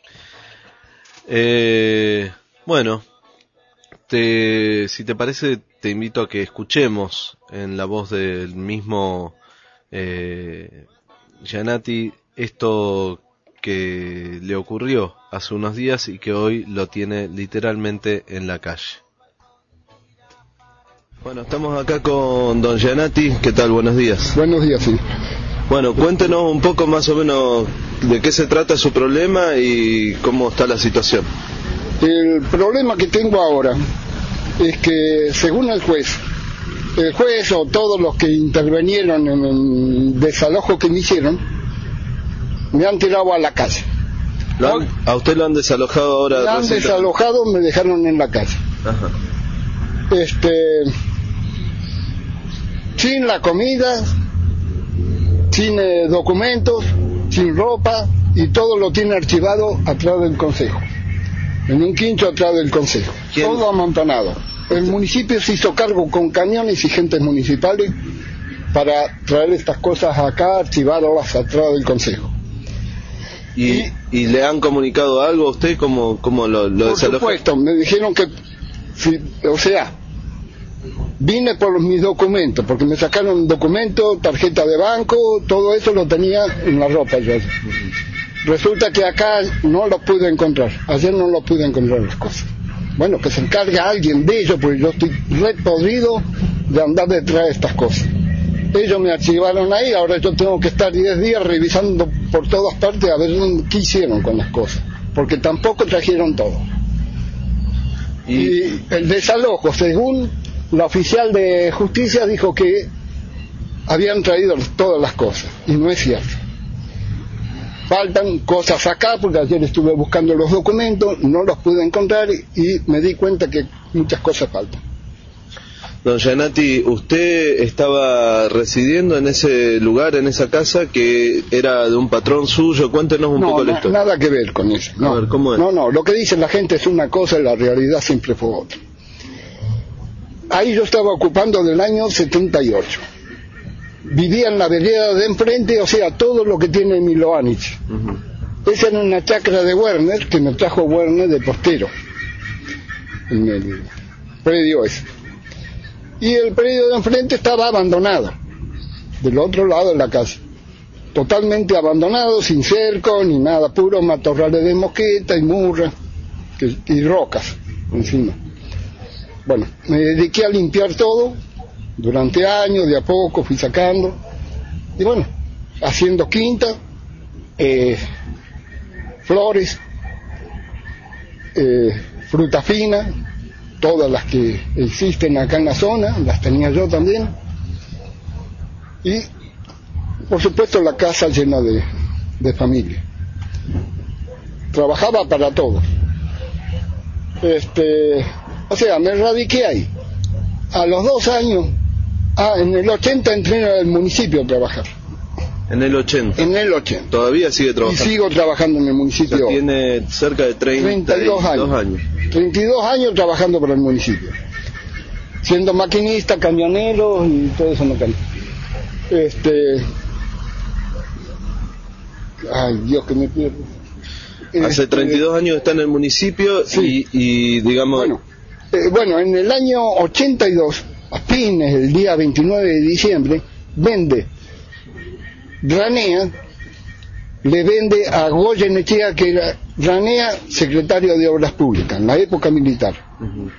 S1: Eh, bueno, te, si te parece, te invito a que escuchemos en la voz del mismo eh, Gianatti esto que le ocurrió hace unos días y que hoy lo tiene literalmente en la calle. Bueno, estamos acá con Don Gianatti. ¿Qué tal? Buenos días.
S13: Buenos días, sí.
S1: Bueno, cuéntenos un poco más o menos de qué se trata su problema y cómo está la situación.
S13: El problema que tengo ahora es que, según el juez, el juez o todos los que intervinieron en el desalojo que me hicieron, me han tirado a la calle.
S1: ¿Lo han, ¿A usted lo han desalojado ahora?
S13: Me han desalojado, me dejaron en la calle.
S1: Ajá.
S13: Este, sin la comida, sin eh, documentos, sin ropa, y todo lo tiene archivado atrás del consejo, en un quincho atrás del consejo. ¿Quién? Todo amontonado. El municipio se hizo cargo con camiones y gentes municipales para traer estas cosas acá, archivarlas atrás del consejo.
S1: ¿Y, y, ¿y le han comunicado algo a usted? ¿Cómo, cómo lo, lo
S13: Por supuesto, me dijeron que, si, o sea, vine por mis documentos, porque me sacaron documentos, tarjeta de banco, todo eso lo tenía en la ropa yo. Resulta que acá no lo pude encontrar, ayer no lo pude encontrar las cosas. Bueno, que se encargue alguien de ellos, porque yo estoy re podrido de andar detrás de estas cosas. Ellos me archivaron ahí, ahora yo tengo que estar diez días revisando por todas partes a ver qué hicieron con las cosas, porque tampoco trajeron todo. Y, y el desalojo, según la oficial de justicia, dijo que habían traído todas las cosas, y no es cierto. Faltan cosas acá, porque ayer estuve buscando los documentos, no los pude encontrar y me di cuenta que muchas cosas faltan.
S1: Don Gianatti, usted estaba residiendo en ese lugar, en esa casa, que era de un patrón suyo. Cuéntenos un
S13: no,
S1: poco la
S13: no,
S1: historia.
S13: Nada que ver con eso. No,
S1: A ver, ¿cómo es?
S13: no, no, lo que dice la gente es una cosa y la realidad siempre fue otra. Ahí yo estaba ocupando del año setenta y ocho. Vivía en la vereda de enfrente, o sea, todo lo que tiene Miloanich. Uh-huh. Esa era una chacra de Werner, que me trajo Werner de postero, en el predio ese. Y el predio de enfrente estaba abandonado, del otro lado de la casa, totalmente abandonado, sin cerco ni nada, puro matorrales de mosqueta y murra que, y rocas encima. Bueno, me dediqué a limpiar todo durante años, de a poco fui sacando, y bueno, haciendo quinta, eh, flores, eh, fruta fina, todas las que existen acá en la zona, las tenía yo también, y por supuesto la casa llena de, de familia. Trabajaba para todos. Este, o sea, me radiqué ahí. A los dos años, ah, en el ochenta entré en el municipio a trabajar.
S1: En el ochenta.
S13: En el ochenta.
S1: Todavía sigue trabajando.
S13: Y sigo trabajando en el municipio.
S1: O sea, tiene cerca de treinta y dos años. años.
S13: treinta y dos años trabajando para el municipio. Siendo maquinista, camionero y todo eso no cambia. Este. Ay, Dios, que me pierdo.
S1: Hace treinta y dos años está en el municipio. Sí. y, y digamos.
S13: Bueno, eh, bueno, en el año ochenta y dos, a fines, el día veintinueve de diciembre, vende. Ranea le vende a Goyenechea, que era Ranea, secretario de Obras Públicas, en la época militar. Uh-huh.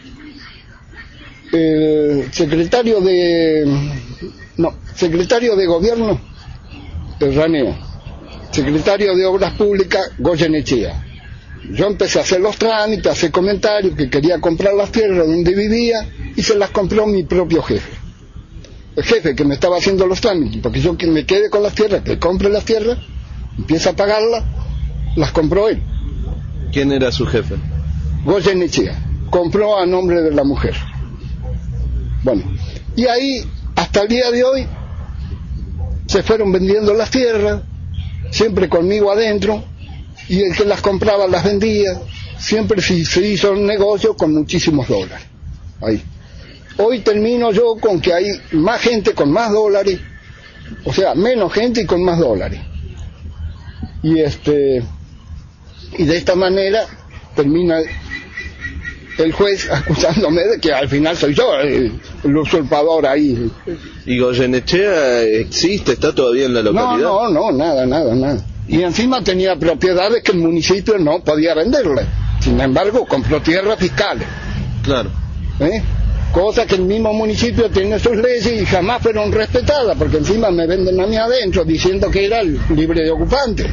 S13: El secretario de... no, secretario de Gobierno, de Ranea. Secretario de Obras Públicas, Goyenechea. Yo empecé a hacer los trámites, a hacer comentarios, que quería comprar las tierras donde vivía, y se las compró mi propio jefe. El jefe que me estaba haciendo los trámites, porque yo que me quede con las tierras, que compre las tierras, empieza a pagarlas, las compró él.
S1: ¿Quién era su jefe?
S13: Goyenechea. Compró a nombre de la mujer. Bueno, y ahí, hasta el día de hoy, se fueron vendiendo las tierras, siempre conmigo adentro, y el que las compraba las vendía, siempre se hizo un negocio con muchísimos dólares. Ahí. Hoy termino yo con que hay más gente con más dólares, o sea, menos gente y con más dólares. Y este y de esta manera termina el juez acusándome de que al final soy yo el, el usurpador ahí.
S1: ¿Y Goyenechea existe? ¿Está todavía en la localidad?
S13: No, no, no, nada, nada, nada. Y encima tenía propiedades que el municipio no podía venderle. Sin embargo, compró tierras fiscales.
S1: Claro.
S13: ¿Eh? Cosa que el mismo municipio tiene sus leyes y jamás fueron respetadas, porque encima me venden a mí adentro diciendo que era el libre de ocupante.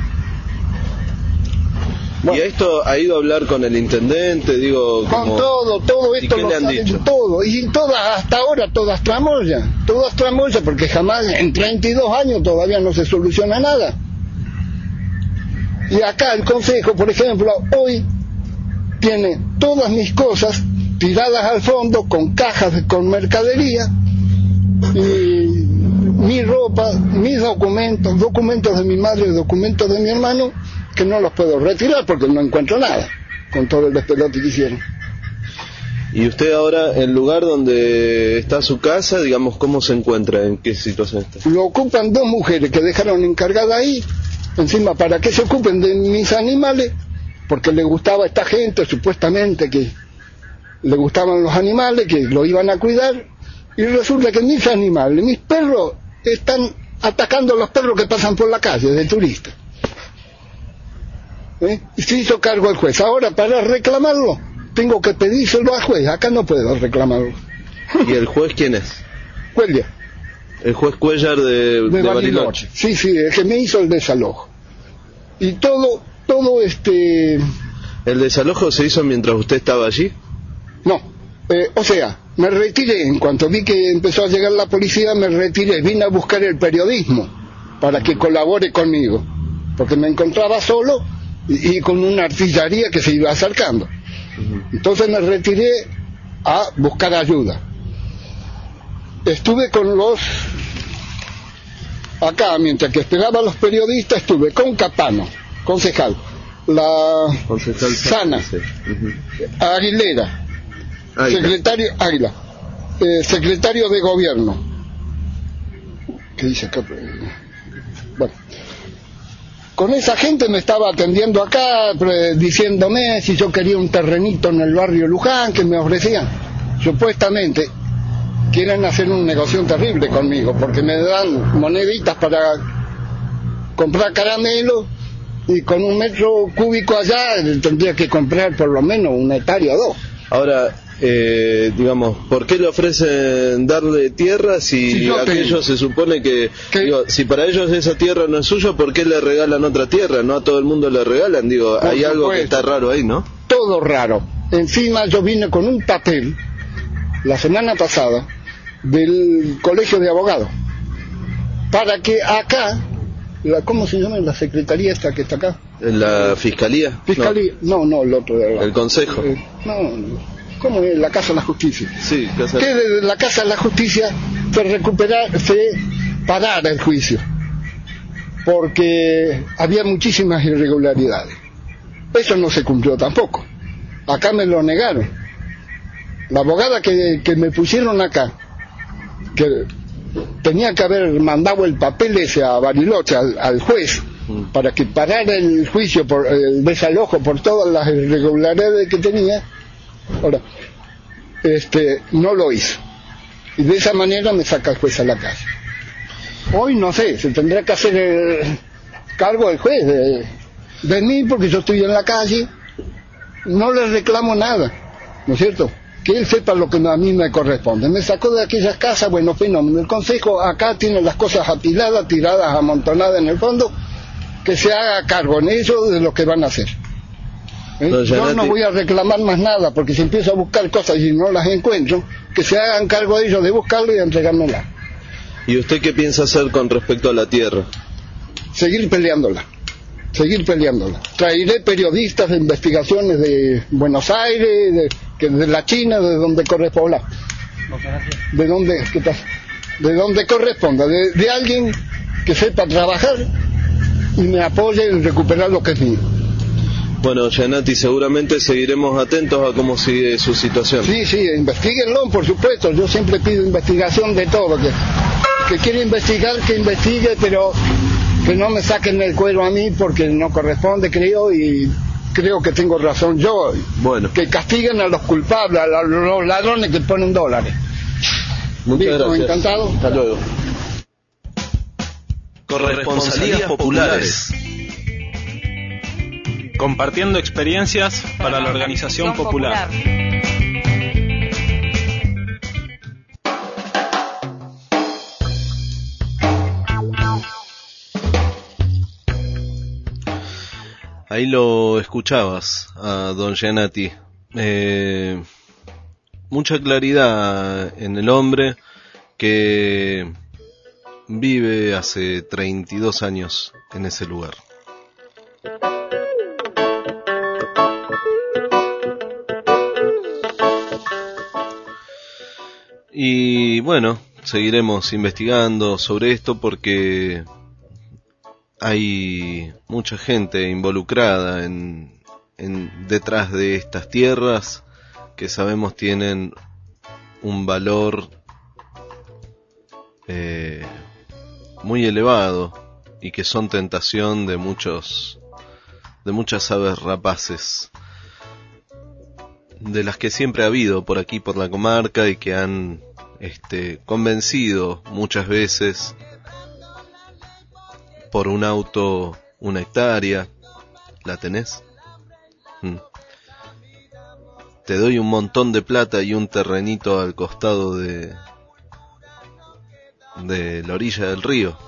S1: Bueno. ¿Y esto ha ido a hablar con el intendente? Digo,
S13: con
S1: como...
S13: todo, todo esto
S1: ¿Y qué
S13: lo
S1: le han
S13: saben
S1: dicho?
S13: todo, y todas, hasta ahora todas tramoyas, todas tramoyas, porque jamás en treinta y dos años todavía no se soluciona nada. Y acá el consejo, por ejemplo, hoy tiene todas mis cosas tiradas al fondo con cajas con mercadería y mi ropa, mis documentos, documentos de mi madre, documentos de mi hermano, que no los puedo retirar porque no encuentro nada con todo el despelote que hicieron.
S1: ¿Y usted ahora, el lugar donde está su casa, digamos, cómo se encuentra? ¿En qué situación está?
S13: Lo ocupan dos mujeres que dejaron encargada ahí, encima para que se ocupen de mis animales, porque le gustaba a esta gente, supuestamente que le gustaban los animales, que lo iban a cuidar, y resulta que mis animales, mis perros, están atacando a los perros que pasan por la calle de turistas. ¿Eh? Y se hizo cargo el juez. Ahora, para reclamarlo, tengo que pedírselo al juez. Acá no puedo reclamarlo.
S1: ¿Y el juez quién es?
S13: Cuellar.
S1: El juez Cuellar de,
S13: de,
S1: de
S13: Bariloche.
S1: Bariloche.
S13: Sí, sí, el que me hizo el desalojo. Y todo, todo este...
S1: ¿El desalojo se hizo mientras usted estaba allí?
S13: No, eh, o sea, me retiré. En cuanto vi que empezó a llegar la policía, me retiré. Vine a buscar el periodismo para que colabore conmigo, porque me encontraba solo y, y con una artillería que se iba acercando. Uh-huh. Entonces me retiré a buscar ayuda. Estuve con los... Acá, mientras que esperaba a los periodistas, estuve con Capano, concejal, la
S1: concejal
S13: Sana,
S1: sí. Uh-huh.
S13: Aguilera, Águila. secretario Águila, eh, secretario de gobierno. ¿Qué dice acá? Bueno, con esa gente me estaba atendiendo acá, diciéndome si yo quería un terrenito en el barrio Luján, que me ofrecían. Supuestamente quieren hacer un negocio terrible conmigo, porque me dan moneditas para comprar caramelo, y con un metro cúbico allá tendría que comprar por lo menos una hectárea o dos.
S1: Ahora, eh, digamos, ¿por qué le ofrecen darle tierra si, si aquello se supone que, que digo, si para ellos esa tierra no es suya, ¿por qué le regalan otra tierra? No a todo el mundo le regalan, digo, hay supuesto. Algo que está raro ahí, ¿no?
S13: Todo raro. Encima yo vine con un papel la semana pasada del colegio de abogados para que acá, la, ¿cómo se llama la secretaría esta que está acá?
S1: ¿La fiscalía?
S13: Fiscalía, no, no, no el otro de
S1: el consejo.
S13: Eh, no, no. ¿Cómo es? La Casa de la Justicia.
S1: Sí, casa...
S13: Que de la Casa de la Justicia se recuperar, se parara el juicio, porque había muchísimas irregularidades. Eso no se cumplió tampoco. Acá me lo negaron. La abogada que, que me pusieron acá, que tenía que haber mandado el papel ese a Bariloche, al, al juez, mm. para que parara el juicio por el desalojo por todas las irregularidades que tenía. Ahora, este, no lo hizo. Y de esa manera me saca el juez a la calle. Hoy no sé, se tendrá que hacer el cargo del juez de, de mí, porque yo estoy en la calle. No le reclamo nada, ¿no es cierto? Que él sepa lo que a mí me corresponde. Me sacó de aquellas casas, bueno, fenómeno. El consejo acá tiene las cosas apiladas, tiradas, amontonadas en el fondo, que se haga cargo en ello de lo que van a hacer. ¿Eh? No, yo no voy a reclamar más nada, porque si empiezo a buscar cosas y no las encuentro, que se hagan cargo de ellos de buscarlo y de entregármela.
S1: ¿Y usted qué piensa hacer con respecto a la tierra?
S13: Seguir peleándola, seguir peleándola. Traeré periodistas de investigaciones de Buenos Aires, de, que de la China, de donde corresponda. De donde, ¿qué pasa? De donde corresponda, de, de alguien que sepa trabajar y me apoye en recuperar lo que es mío.
S1: Bueno, Giannati, seguramente seguiremos atentos a cómo sigue su situación.
S13: Sí, sí, investiguenlo, por supuesto. Yo siempre pido investigación de todo. Que, que quiere investigar, que investigue, pero que no me saquen el cuero a mí porque no corresponde, creo, y creo que tengo razón yo.
S1: Bueno.
S13: Que castiguen a los culpables, a los ladrones que ponen dólares.
S1: Muchas
S13: Listo,
S1: gracias.
S13: encantado.
S1: Hasta luego. Corresponsalías populares.
S4: Compartiendo experiencias para la organización popular.
S1: Ahí lo escuchabas a don Giannati. Eh, mucha claridad en el hombre que vive hace treinta y dos años en ese lugar. Y bueno, seguiremos investigando sobre esto porque hay mucha gente involucrada en, en detrás de estas tierras que sabemos tienen un valor eh, muy elevado y que son tentación de muchos de muchas aves rapaces, de las que siempre ha habido por aquí por la comarca y que han este convencido muchas veces por un auto una hectárea. ¿La tenés? Mm. Te doy un montón de plata y un terrenito al costado de de la orilla del río.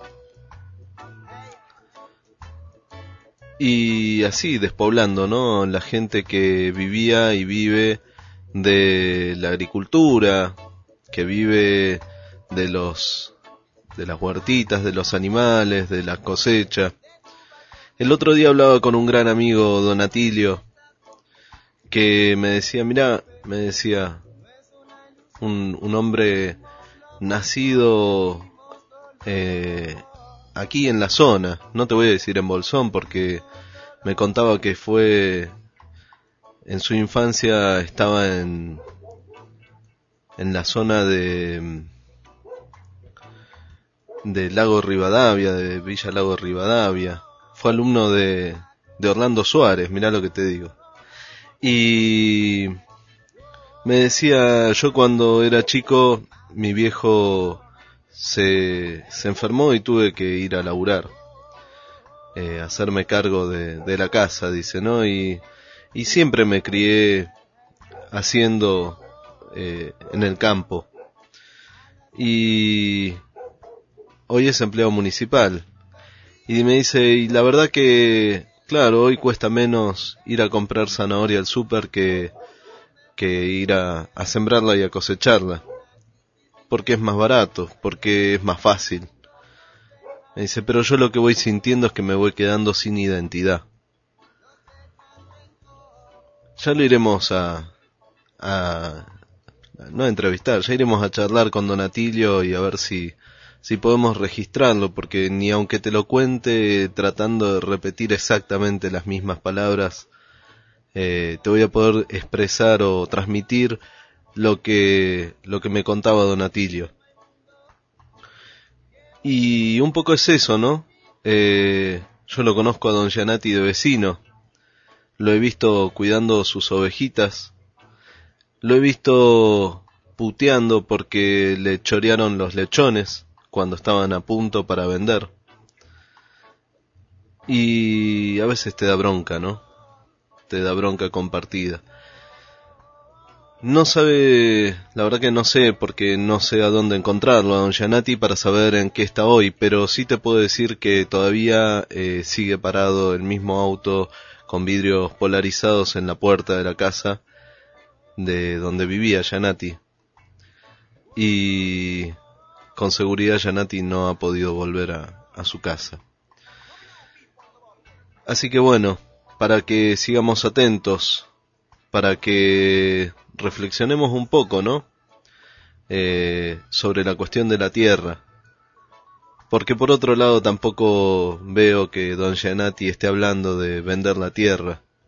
S1: Y así despoblando, ¿no? La gente que vivía y vive de la agricultura, que vive de los de las huertitas, de los animales, de la cosecha. El otro día hablaba con un gran amigo, don Atilio, que me decía, mirá, me decía, un, un hombre nacido eh, aquí en la zona, no te voy a decir en Bolsón porque me contaba que fue, en su infancia estaba en, en la zona de, de Lago Rivadavia, de Villa Lago Rivadavia, fue alumno de, de Orlando Suárez, mirá lo que te digo. Y me decía, yo cuando era chico, mi viejo se, se enfermó y tuve que ir a laburar, eh, hacerme cargo de, de la casa, dice, ¿no? Y, y siempre me crié haciendo eh, en el campo. Y hoy es empleado municipal. Y me dice, y la verdad que, claro, hoy cuesta menos ir a comprar zanahoria al súper que, que ir a, a sembrarla y a cosecharla. Porque es más barato, porque es más fácil. Me dice, pero yo lo que voy sintiendo es que me voy quedando sin identidad. Ya lo iremos a, a, no a entrevistar, ya iremos a charlar con don Atilio y a ver si, si podemos registrarlo, porque ni aunque te lo cuente tratando de repetir exactamente las mismas palabras, eh, te voy a poder expresar o transmitir lo que lo que me contaba don Atilio. Y un poco es eso, ¿no? Eh, yo lo conozco a don Giannati de vecino, lo he visto cuidando sus ovejitas, lo he visto puteando porque le chorearon los lechones cuando estaban a punto para vender. Y a veces te da bronca, ¿no? Te da bronca compartida. No sabe, la verdad que no sé, porque no sé a dónde encontrarlo, a don Giannati, para saber en qué está hoy, pero sí te puedo decir que todavía eh, sigue parado el mismo auto con vidrios polarizados en la puerta de la casa de donde vivía Giannati. Y con seguridad Giannati no ha podido volver a, a su casa. Así que bueno, para que sigamos atentos, para que reflexionemos un poco, ¿no? Eh, sobre la cuestión de la tierra. Porque por otro lado tampoco veo que don Giannati esté hablando de vender la tierra.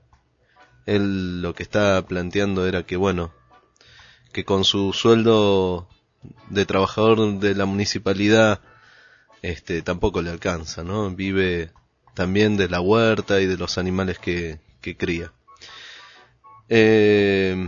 S1: Él lo que está planteando era que, bueno, que con su sueldo de trabajador de la municipalidad, este, tampoco le alcanza, ¿no? Vive también de la huerta y de los animales que, que cría. Eh,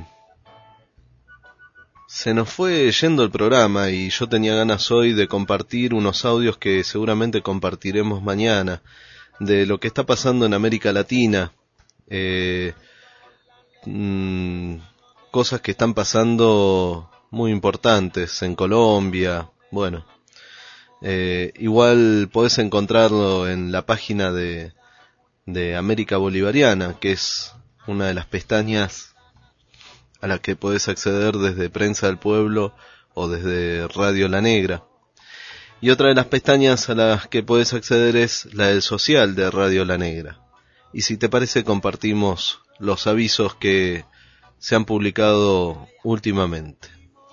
S1: se nos fue yendo el programa y yo tenía ganas hoy de compartir unos audios que seguramente compartiremos mañana, de lo que está pasando en América Latina, eh, mmm, cosas que están pasando muy importantes en Colombia. Bueno, eh, igual podés encontrarlo en la página de, de América Bolivariana, que es una de las pestañas a las que podés acceder desde Prensa del Pueblo o desde Radio La Negra. Y otra de las pestañas a las que podés acceder es la del social de Radio La Negra. Y si te parece, compartimos los avisos que se han publicado últimamente.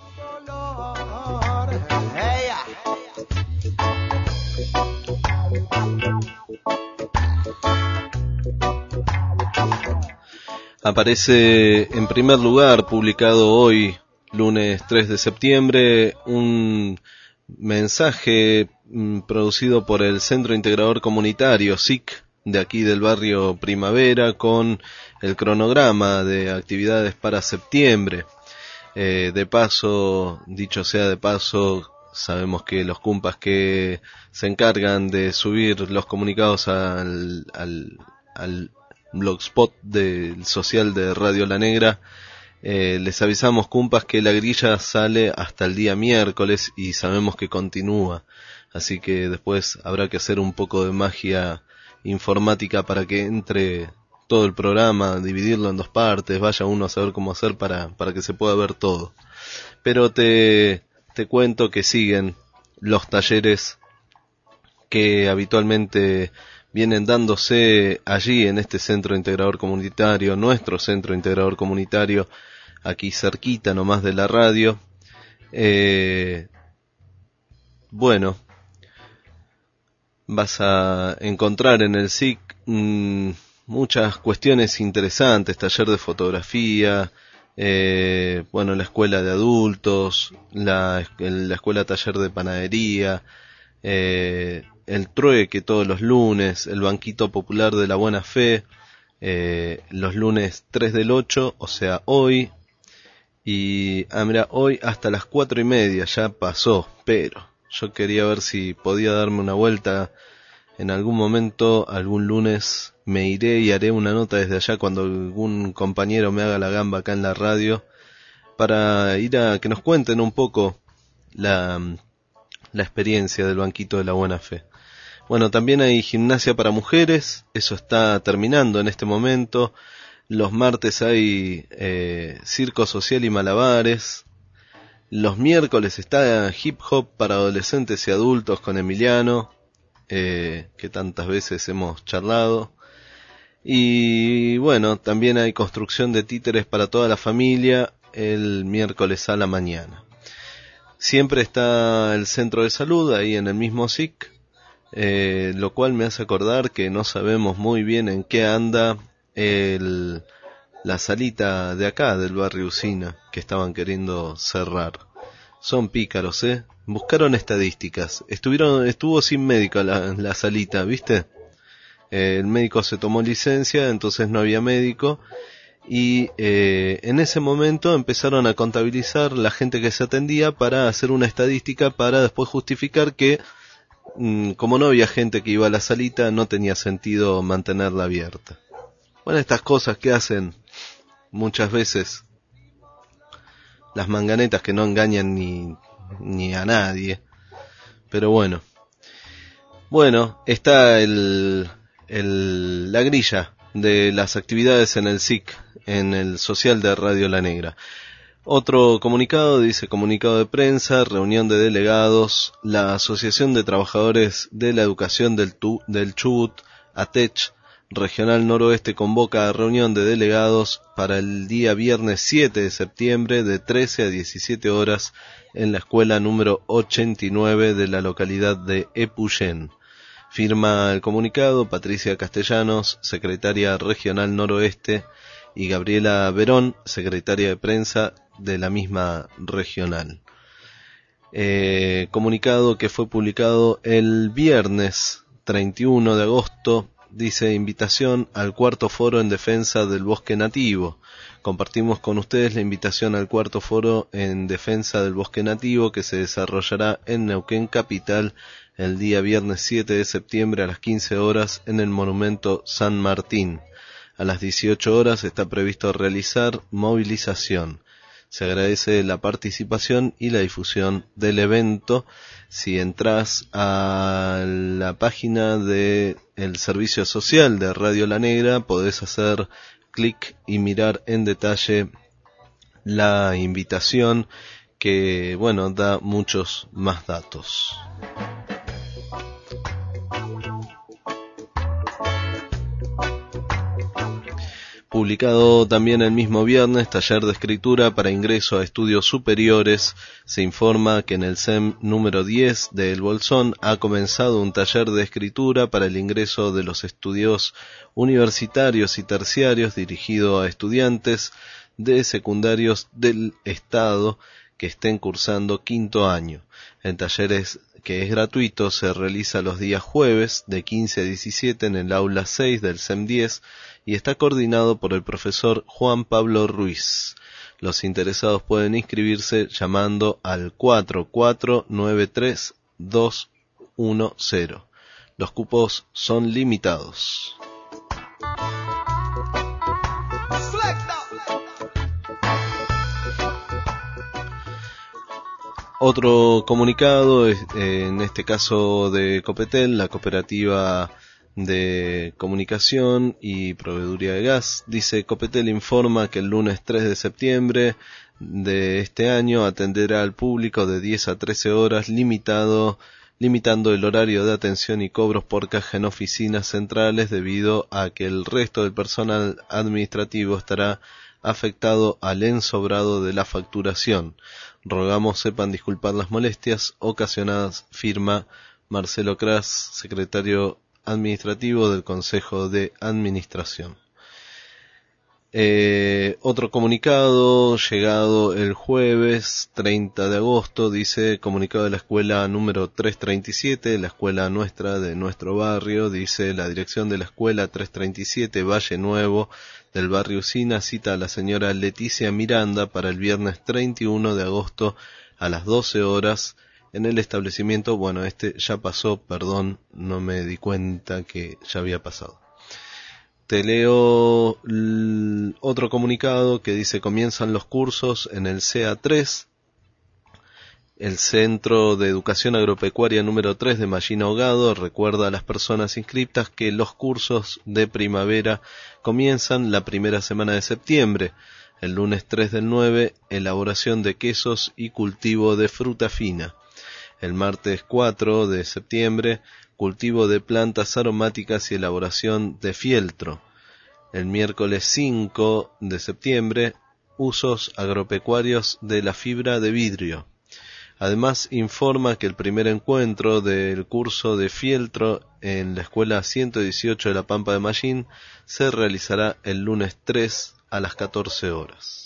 S1: Aparece en primer lugar, publicado hoy, lunes tres de septiembre, un mensaje mmm, producido por el Centro Integrador Comunitario, S I C, de aquí del barrio Primavera, con el cronograma de actividades para septiembre. Eh, de paso, dicho sea de paso, sabemos que los cumpas que se encargan de subir los comunicados al, al, al blogspot del social de Radio La Negra, eh, les avisamos, cumpas, que la grilla sale hasta el día miércoles y sabemos que continúa, así que después habrá que hacer un poco de magia informática para que entre todo el programa, dividirlo en dos partes, vaya uno a saber cómo hacer para, para que se pueda ver todo. Pero te, te cuento que siguen los talleres que habitualmente vienen dándose allí en este centro integrador comunitario, nuestro centro integrador comunitario, aquí cerquita nomás de la radio. Eh, bueno, vas a encontrar en el S I C mmm, muchas cuestiones interesantes, taller de fotografía, eh, bueno, la escuela de adultos, la, la escuela taller de panadería, eh, el trueque todos los lunes, el banquito popular de la buena fe, eh, los lunes tres del ocho, o sea hoy, y ah, mira, hoy hasta las cuatro y media ya pasó, pero yo quería ver si podía darme una vuelta en algún momento, algún lunes me iré y haré una nota desde allá cuando algún compañero me haga la gamba acá en la radio, para ir a que nos cuenten un poco la, la experiencia del banquito de la buena fe. Bueno, también hay gimnasia para mujeres, eso está terminando en este momento. Los martes hay eh, circo social y malabares. Los miércoles está hip hop para adolescentes y adultos con Emiliano, eh, que tantas veces hemos charlado. Y bueno, también hay construcción de títeres para toda la familia el miércoles a la mañana. Siempre está el centro de salud ahí en el mismo S I C. Eh, lo cual me hace acordar que no sabemos muy bien en qué anda el, la salita de acá del barrio Usina, que estaban queriendo cerrar. Son pícaros, ¿eh? Buscaron estadísticas. Estuvieron, estuvo sin médico la, la salita, ¿viste? Eh, el médico se tomó licencia, entonces no había médico. Y eh, en ese momento empezaron a contabilizar la gente que se atendía para hacer una estadística para después justificar que como no había gente que iba a la salita, no tenía sentido mantenerla abierta. Bueno, estas cosas que hacen muchas veces las manganetas, que no engañan ni, ni a nadie. Pero bueno. Bueno, está el, el, la grilla de las actividades en el S I C, en el social de Radio La Negra. Otro comunicado, dice comunicado de prensa, reunión de delegados, la Asociación de Trabajadores de la Educación del, tu, del Chubut, ATECH, Regional Noroeste, convoca a reunión de delegados para el día viernes siete de septiembre de trece a diecisiete horas en la escuela número ochenta y nueve de la localidad de Epuyén. Firma el comunicado Patricia Castellanos, secretaria regional noroeste, y Gabriela Verón, secretaria de prensa de la misma regional. Eh, comunicado que fue publicado el viernes treinta y uno de agosto, dice: invitación al cuarto foro en defensa del bosque nativo. Compartimos con ustedes la invitación al cuarto foro en defensa del bosque nativo que se desarrollará en Neuquén Capital el día viernes siete de septiembre a las quince horas en el Monumento San Martín. A las dieciocho horas está previsto realizar movilización. Se agradece la participación y la difusión del evento. Si entras a la página del Servicio Social de Radio La Negra, podés hacer clic y mirar en detalle la invitación que, bueno, da muchos más datos. Publicado también el mismo viernes, taller de escritura para ingreso a estudios superiores. Se informa que en el S E M número diez de El Bolsón ha comenzado un taller de escritura para el ingreso de los estudios universitarios y terciarios dirigido a estudiantes de secundarios del Estado que estén cursando quinto año. El taller es, que es gratuito, se realiza los días jueves de quince a diecisiete en el aula seis del S E M diez y está coordinado por el profesor Juan Pablo Ruiz. Los interesados pueden inscribirse llamando al cuatro cuatro nueve tres dos uno cero. Los cupos son limitados. Otro comunicado, en este caso de Copetel, la cooperativa de comunicación y proveeduría de gas, dice: Copetel informa que el lunes tres de septiembre de este año atenderá al público de diez a trece horas, limitado, limitando el horario de atención y cobros por caja en oficinas centrales debido a que el resto del personal administrativo estará afectado al ensobrado de la facturación. Rogamos sepan disculpar las molestias ocasionadas. Firma Marcelo Cras, secretario administrativo del Consejo de Administración. Eh, otro comunicado llegado el jueves treinta de agosto, dice: comunicado de la escuela número trescientos treinta y siete, la escuela nuestra de nuestro barrio, dice: la dirección de la escuela trescientos treinta y siete Valle Nuevo del barrio Usina cita a la señora Leticia Miranda para el viernes treinta y uno de agosto a las doce horas en el establecimiento. Bueno, este ya pasó, perdón, no me di cuenta que ya había pasado. Te leo l- otro comunicado que dice: comienzan los cursos en el C A tres, el Centro de Educación Agropecuaria número tres de Mallina Ahogado. Recuerda a las personas inscriptas que los cursos de primavera comienzan la primera semana de septiembre. El lunes tres del nueve, elaboración de quesos y cultivo de fruta fina. El martes cuatro de septiembre, cultivo de plantas aromáticas y elaboración de fieltro. El miércoles cinco de septiembre, usos agropecuarios de la fibra de vidrio. Además, informa que el primer encuentro del curso de fieltro en la escuela ciento dieciocho de La Pampa de Mallín se realizará el lunes tres a las catorce horas.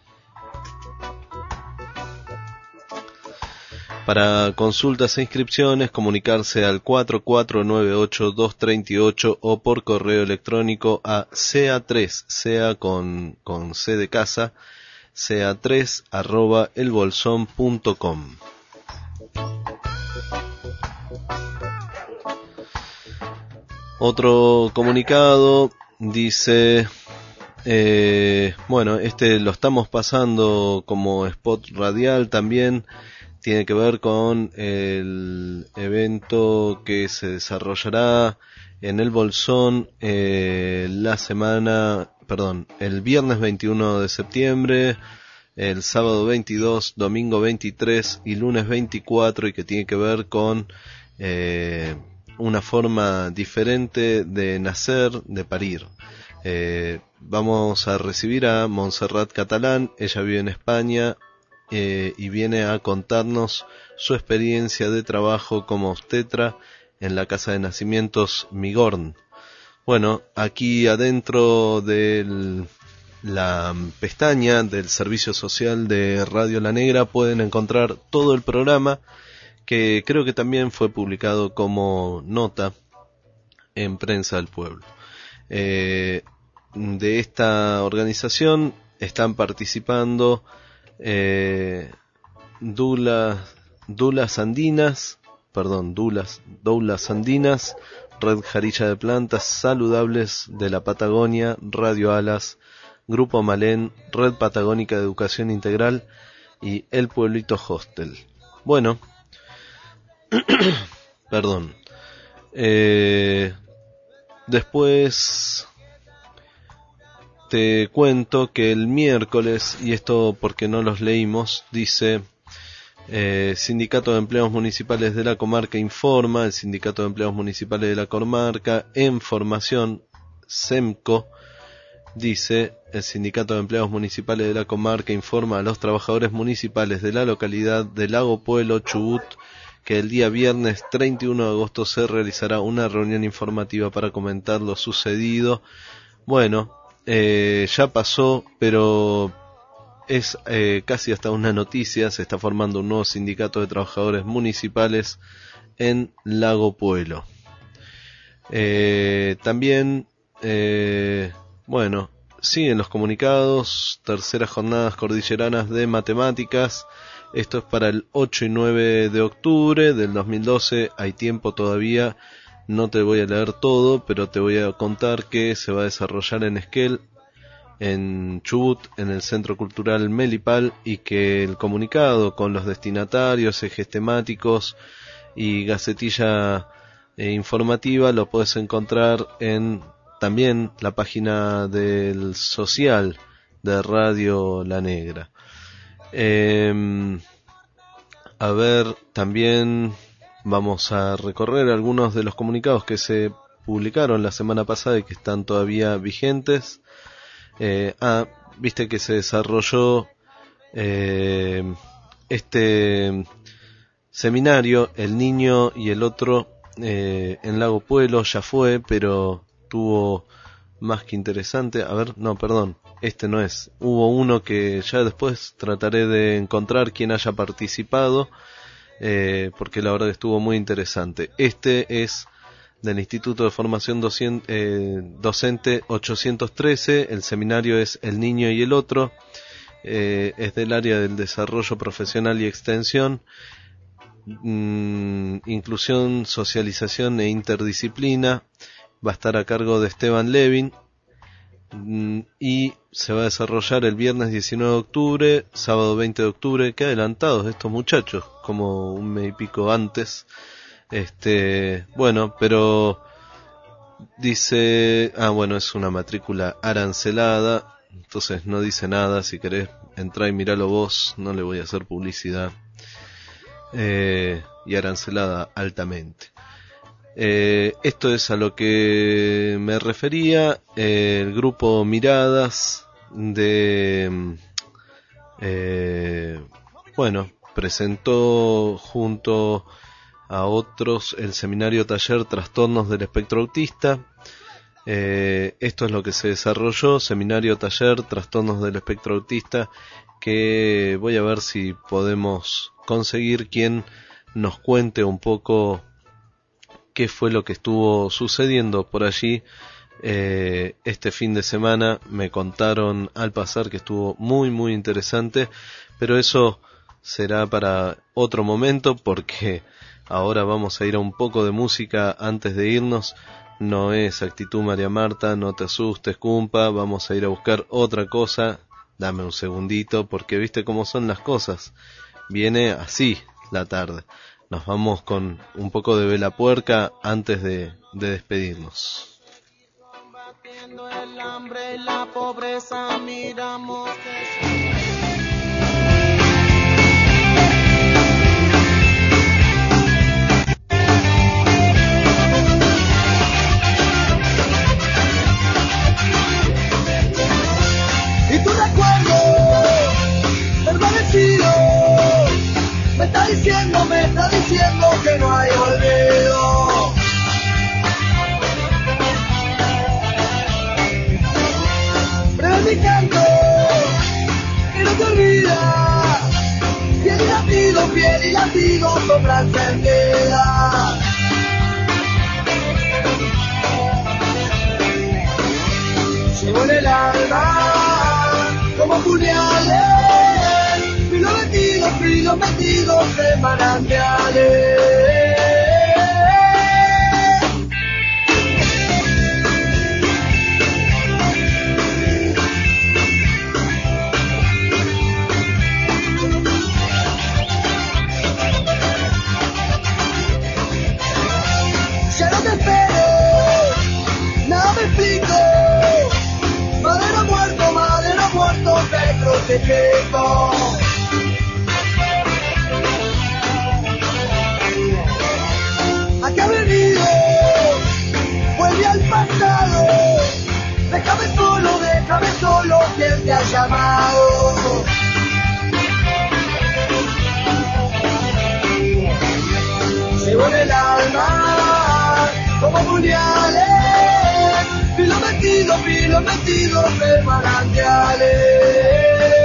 S1: Para consultas e inscripciones, comunicarse al cuatro cuatro nueve ocho dos tres ocho o por correo electrónico a C A tres, sea con, con C de casa, C A tres arroba elbolsón punto com. Otro comunicado dice, eh, bueno, este lo estamos pasando como spot radial también. Tiene que ver con el evento que se desarrollará en el Bolsón eh, la semana, perdón, el viernes veintiuno de septiembre, el sábado veintidós, domingo veintitrés y lunes veinticuatro, y que tiene que ver con eh, una forma diferente de nacer, de parir. Eh, vamos a recibir a Montserrat Catalán. Ella vive en España. Eh, y viene a contarnos su experiencia de trabajo como obstetra en la Casa de Nacimientos Migorn. Bueno, aquí adentro del, la pestaña del servicio social de Radio La Negra pueden encontrar todo el programa, que creo que también fue publicado como nota en Prensa del Pueblo. Eh, de esta organización están participando eh, Dulas, Dulas Andinas, perdón, Dulas, Doulas Andinas, Red Jarilla de Plantas Saludables de la Patagonia, Radio Alas, Grupo Malén, Red Patagónica de Educación Integral y El Pueblito Hostel. Bueno, perdón. Eh, después te cuento que el miércoles, y esto porque no los leímos, dice... Eh, Sindicato de Empleados Municipales de la Comarca informa, el Sindicato de Empleados Municipales de la Comarca en formación, SEMCO, dice, el Sindicato de Empleados Municipales de la Comarca informa a los trabajadores municipales de la localidad de Lago Puelo, Chubut, que el día viernes treinta y uno de agosto se realizará una reunión informativa para comentar lo sucedido. Bueno, eh, ya pasó, pero... es eh, casi hasta una noticia, se está formando un nuevo sindicato de trabajadores municipales en Lago Puelo. Eh, también, eh, bueno, siguen los comunicados, terceras jornadas cordilleranas de matemáticas, esto es para el ocho y nueve de octubre del dos mil doce, hay tiempo todavía, no te voy a leer todo, pero te voy a contar que se va a desarrollar en Esquel, en Chubut, en el Centro Cultural Melipal, y que el comunicado con los destinatarios, ejes temáticos y gacetilla eh, informativa lo puedes encontrar en también la página del social de Radio La Negra. Eh, a ver, también vamos a recorrer algunos de los comunicados que se publicaron la semana pasada y que están todavía vigentes. Eh, ah, viste que se desarrolló eh, este seminario, El Niño y el Otro, eh, en Lago Puelo, ya fue, pero tuvo más que interesante. A ver, no, perdón, este no es. Hubo uno que ya después trataré de encontrar quien haya participado, eh, porque la verdad que estuvo muy interesante. Este es del Instituto de Formación Docien, eh, Docente ochocientos trece, el seminario es El Niño y el Otro, eh, es del área del desarrollo profesional y extensión, mmm, inclusión, socialización e interdisciplina, va a estar a cargo de Esteban Levin, mmm, y se va a desarrollar el viernes diecinueve de octubre, sábado veinte de octubre, qué adelantados estos muchachos, como un mes y pico antes. Este, bueno, pero dice, ah, bueno, es una matrícula arancelada, entonces no dice nada. Si querés entrar y miralo vos, no le voy a hacer publicidad. Eh, y arancelada altamente. Eh, esto es a lo que me refería. Eh, el grupo Miradas de, eh, bueno, presentó junto a otros el seminario taller Trastornos del Espectro Autista. Eh, esto es lo que se desarrolló, seminario taller Trastornos del Espectro Autista, que voy a ver si podemos conseguir quien nos cuente un poco qué fue lo que estuvo sucediendo por allí. Eh, este fin de semana me contaron al pasar que estuvo muy muy interesante, pero eso será para otro momento, porque ahora vamos a ir a un poco de música antes de irnos. No es Actitud María Marta, no te asustes, cumpa, vamos a ir a buscar otra cosa. Dame un segundito, porque viste cómo son las cosas. Viene así la tarde. Nos vamos con un poco de Vela Puerca antes de, de despedirnos.
S2: Combatiendo el hambre y la pobreza, miramos
S14: y tu recuerdo permanecido me está diciendo, me está diciendo que no hay olvido. Predicando filos metidos de manantiales. Ya no te espero, nada me explico. Madero muerto, madero muerto, te protegiendo. ¿A qué ha venido? Vuelve al pasado. Déjame solo, déjame solo, quien te ha llamado. Llevo en el alma como puñales, filo metido, filo metido de manantiales.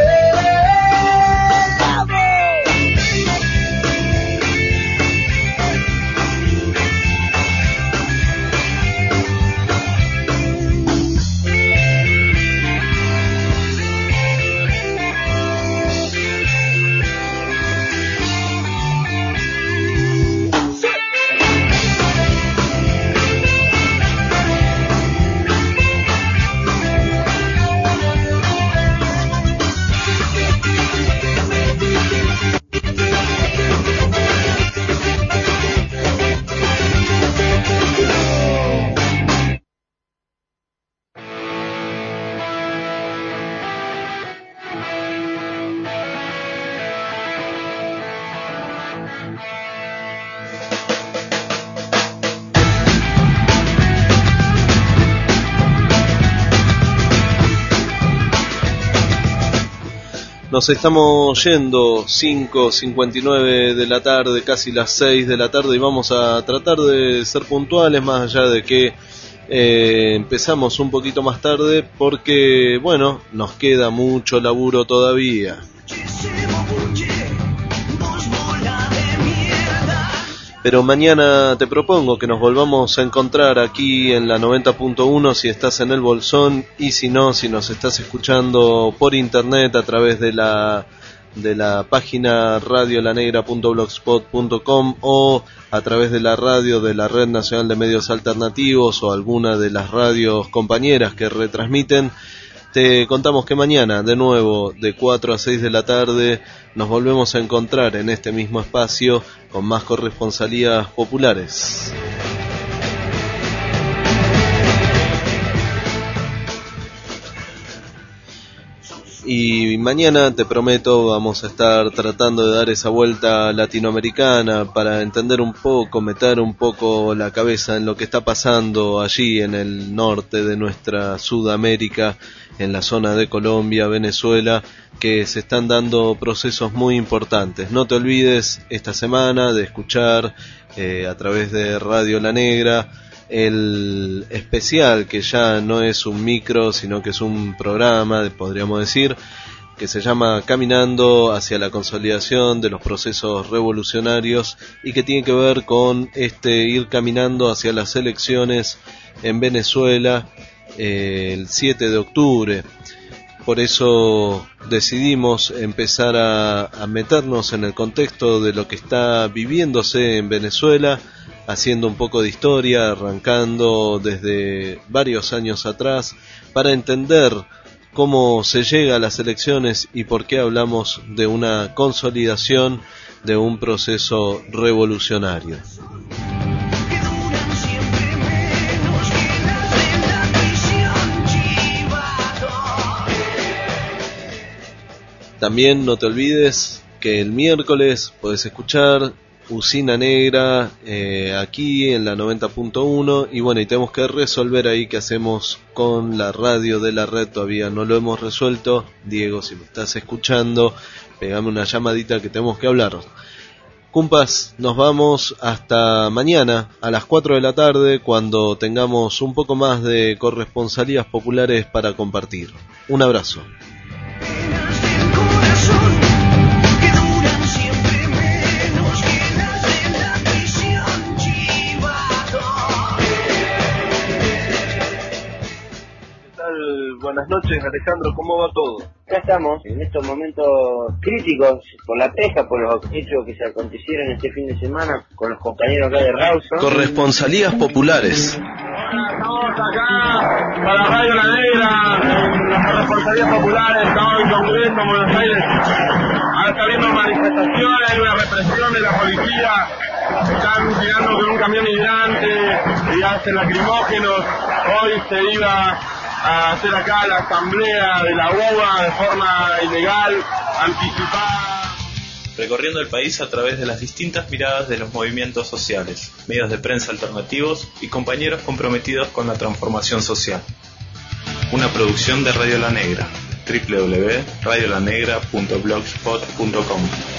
S1: Nos estamos yendo, cinco cincuenta y nueve de la tarde, casi las seis de la tarde, y vamos a tratar de ser puntuales, más allá de que eh, empezamos un poquito más tarde, porque, bueno, nos queda mucho laburo todavía. Pero mañana te propongo que nos volvamos a encontrar aquí en la noventa punto uno si estás en el Bolsón, y si no, si nos estás escuchando por internet a través de la de la página radio la negra punto blogspot punto com o a través de la radio de la Red Nacional de Medios Alternativos o alguna de las radios compañeras que retransmiten. Te contamos que mañana, de nuevo, de cuatro a seis de la tarde, nos volvemos a encontrar en este mismo espacio con más corresponsalías populares. Y mañana, te prometo, vamos a estar tratando de dar esa vuelta latinoamericana para entender un poco, meter un poco la cabeza en lo que está pasando allí en el norte de nuestra Sudamérica, en la zona de Colombia, Venezuela, que se están dando procesos muy importantes. No te olvides esta semana de escuchar eh, a través de Radio La Negra el especial, que ya no es un micro, sino que es un programa, podríamos decir, que se llama Caminando hacia la consolidación de los procesos revolucionarios, y que tiene que ver con este ir caminando hacia las elecciones en Venezuela eh, el siete de octubre. Por eso decidimos empezar a, a meternos en el contexto de lo que está viviéndose en Venezuela, haciendo un poco de historia, arrancando desde varios años atrás, para entender cómo se llega a las elecciones y por qué hablamos de una consolidación de un proceso revolucionario. También no te olvides que el miércoles podés escuchar Usina Negra eh, aquí en la noventa punto uno, y bueno, y tenemos que resolver ahí qué hacemos con la radio de la red. Todavía no lo hemos resuelto. Diego, si me estás escuchando, pegame una llamadita que tenemos que hablar. Cumpas, nos vamos hasta mañana a las cuatro de la tarde, cuando tengamos un poco más de corresponsalías populares para compartir. Un abrazo.
S15: Buenas noches, Alejandro, ¿cómo va todo? acá estamos en estos momentos críticos por la pesca, por los hechos que se acontecieron este fin de semana con los compañeros acá de Rawson.
S1: Corresponsalías populares.
S16: Estamos acá para Radio La Negra, en las corresponsalías populares, estamos en Congreso, en Buenos Aires. Ahora está habiendo manifestaciones, hay una represión de la policía, están tirando con un camión hidrante y hacen lacrimógenos. Hoy se iba a hacer acá la asamblea de la U B A de forma ilegal, anticipada.
S5: Recorriendo el país a través de las distintas miradas de los movimientos sociales, medios de prensa alternativos y compañeros comprometidos con la transformación social. Una producción de Radio La Negra, doble u doble u doble u punto radio la negra punto blogspot punto com.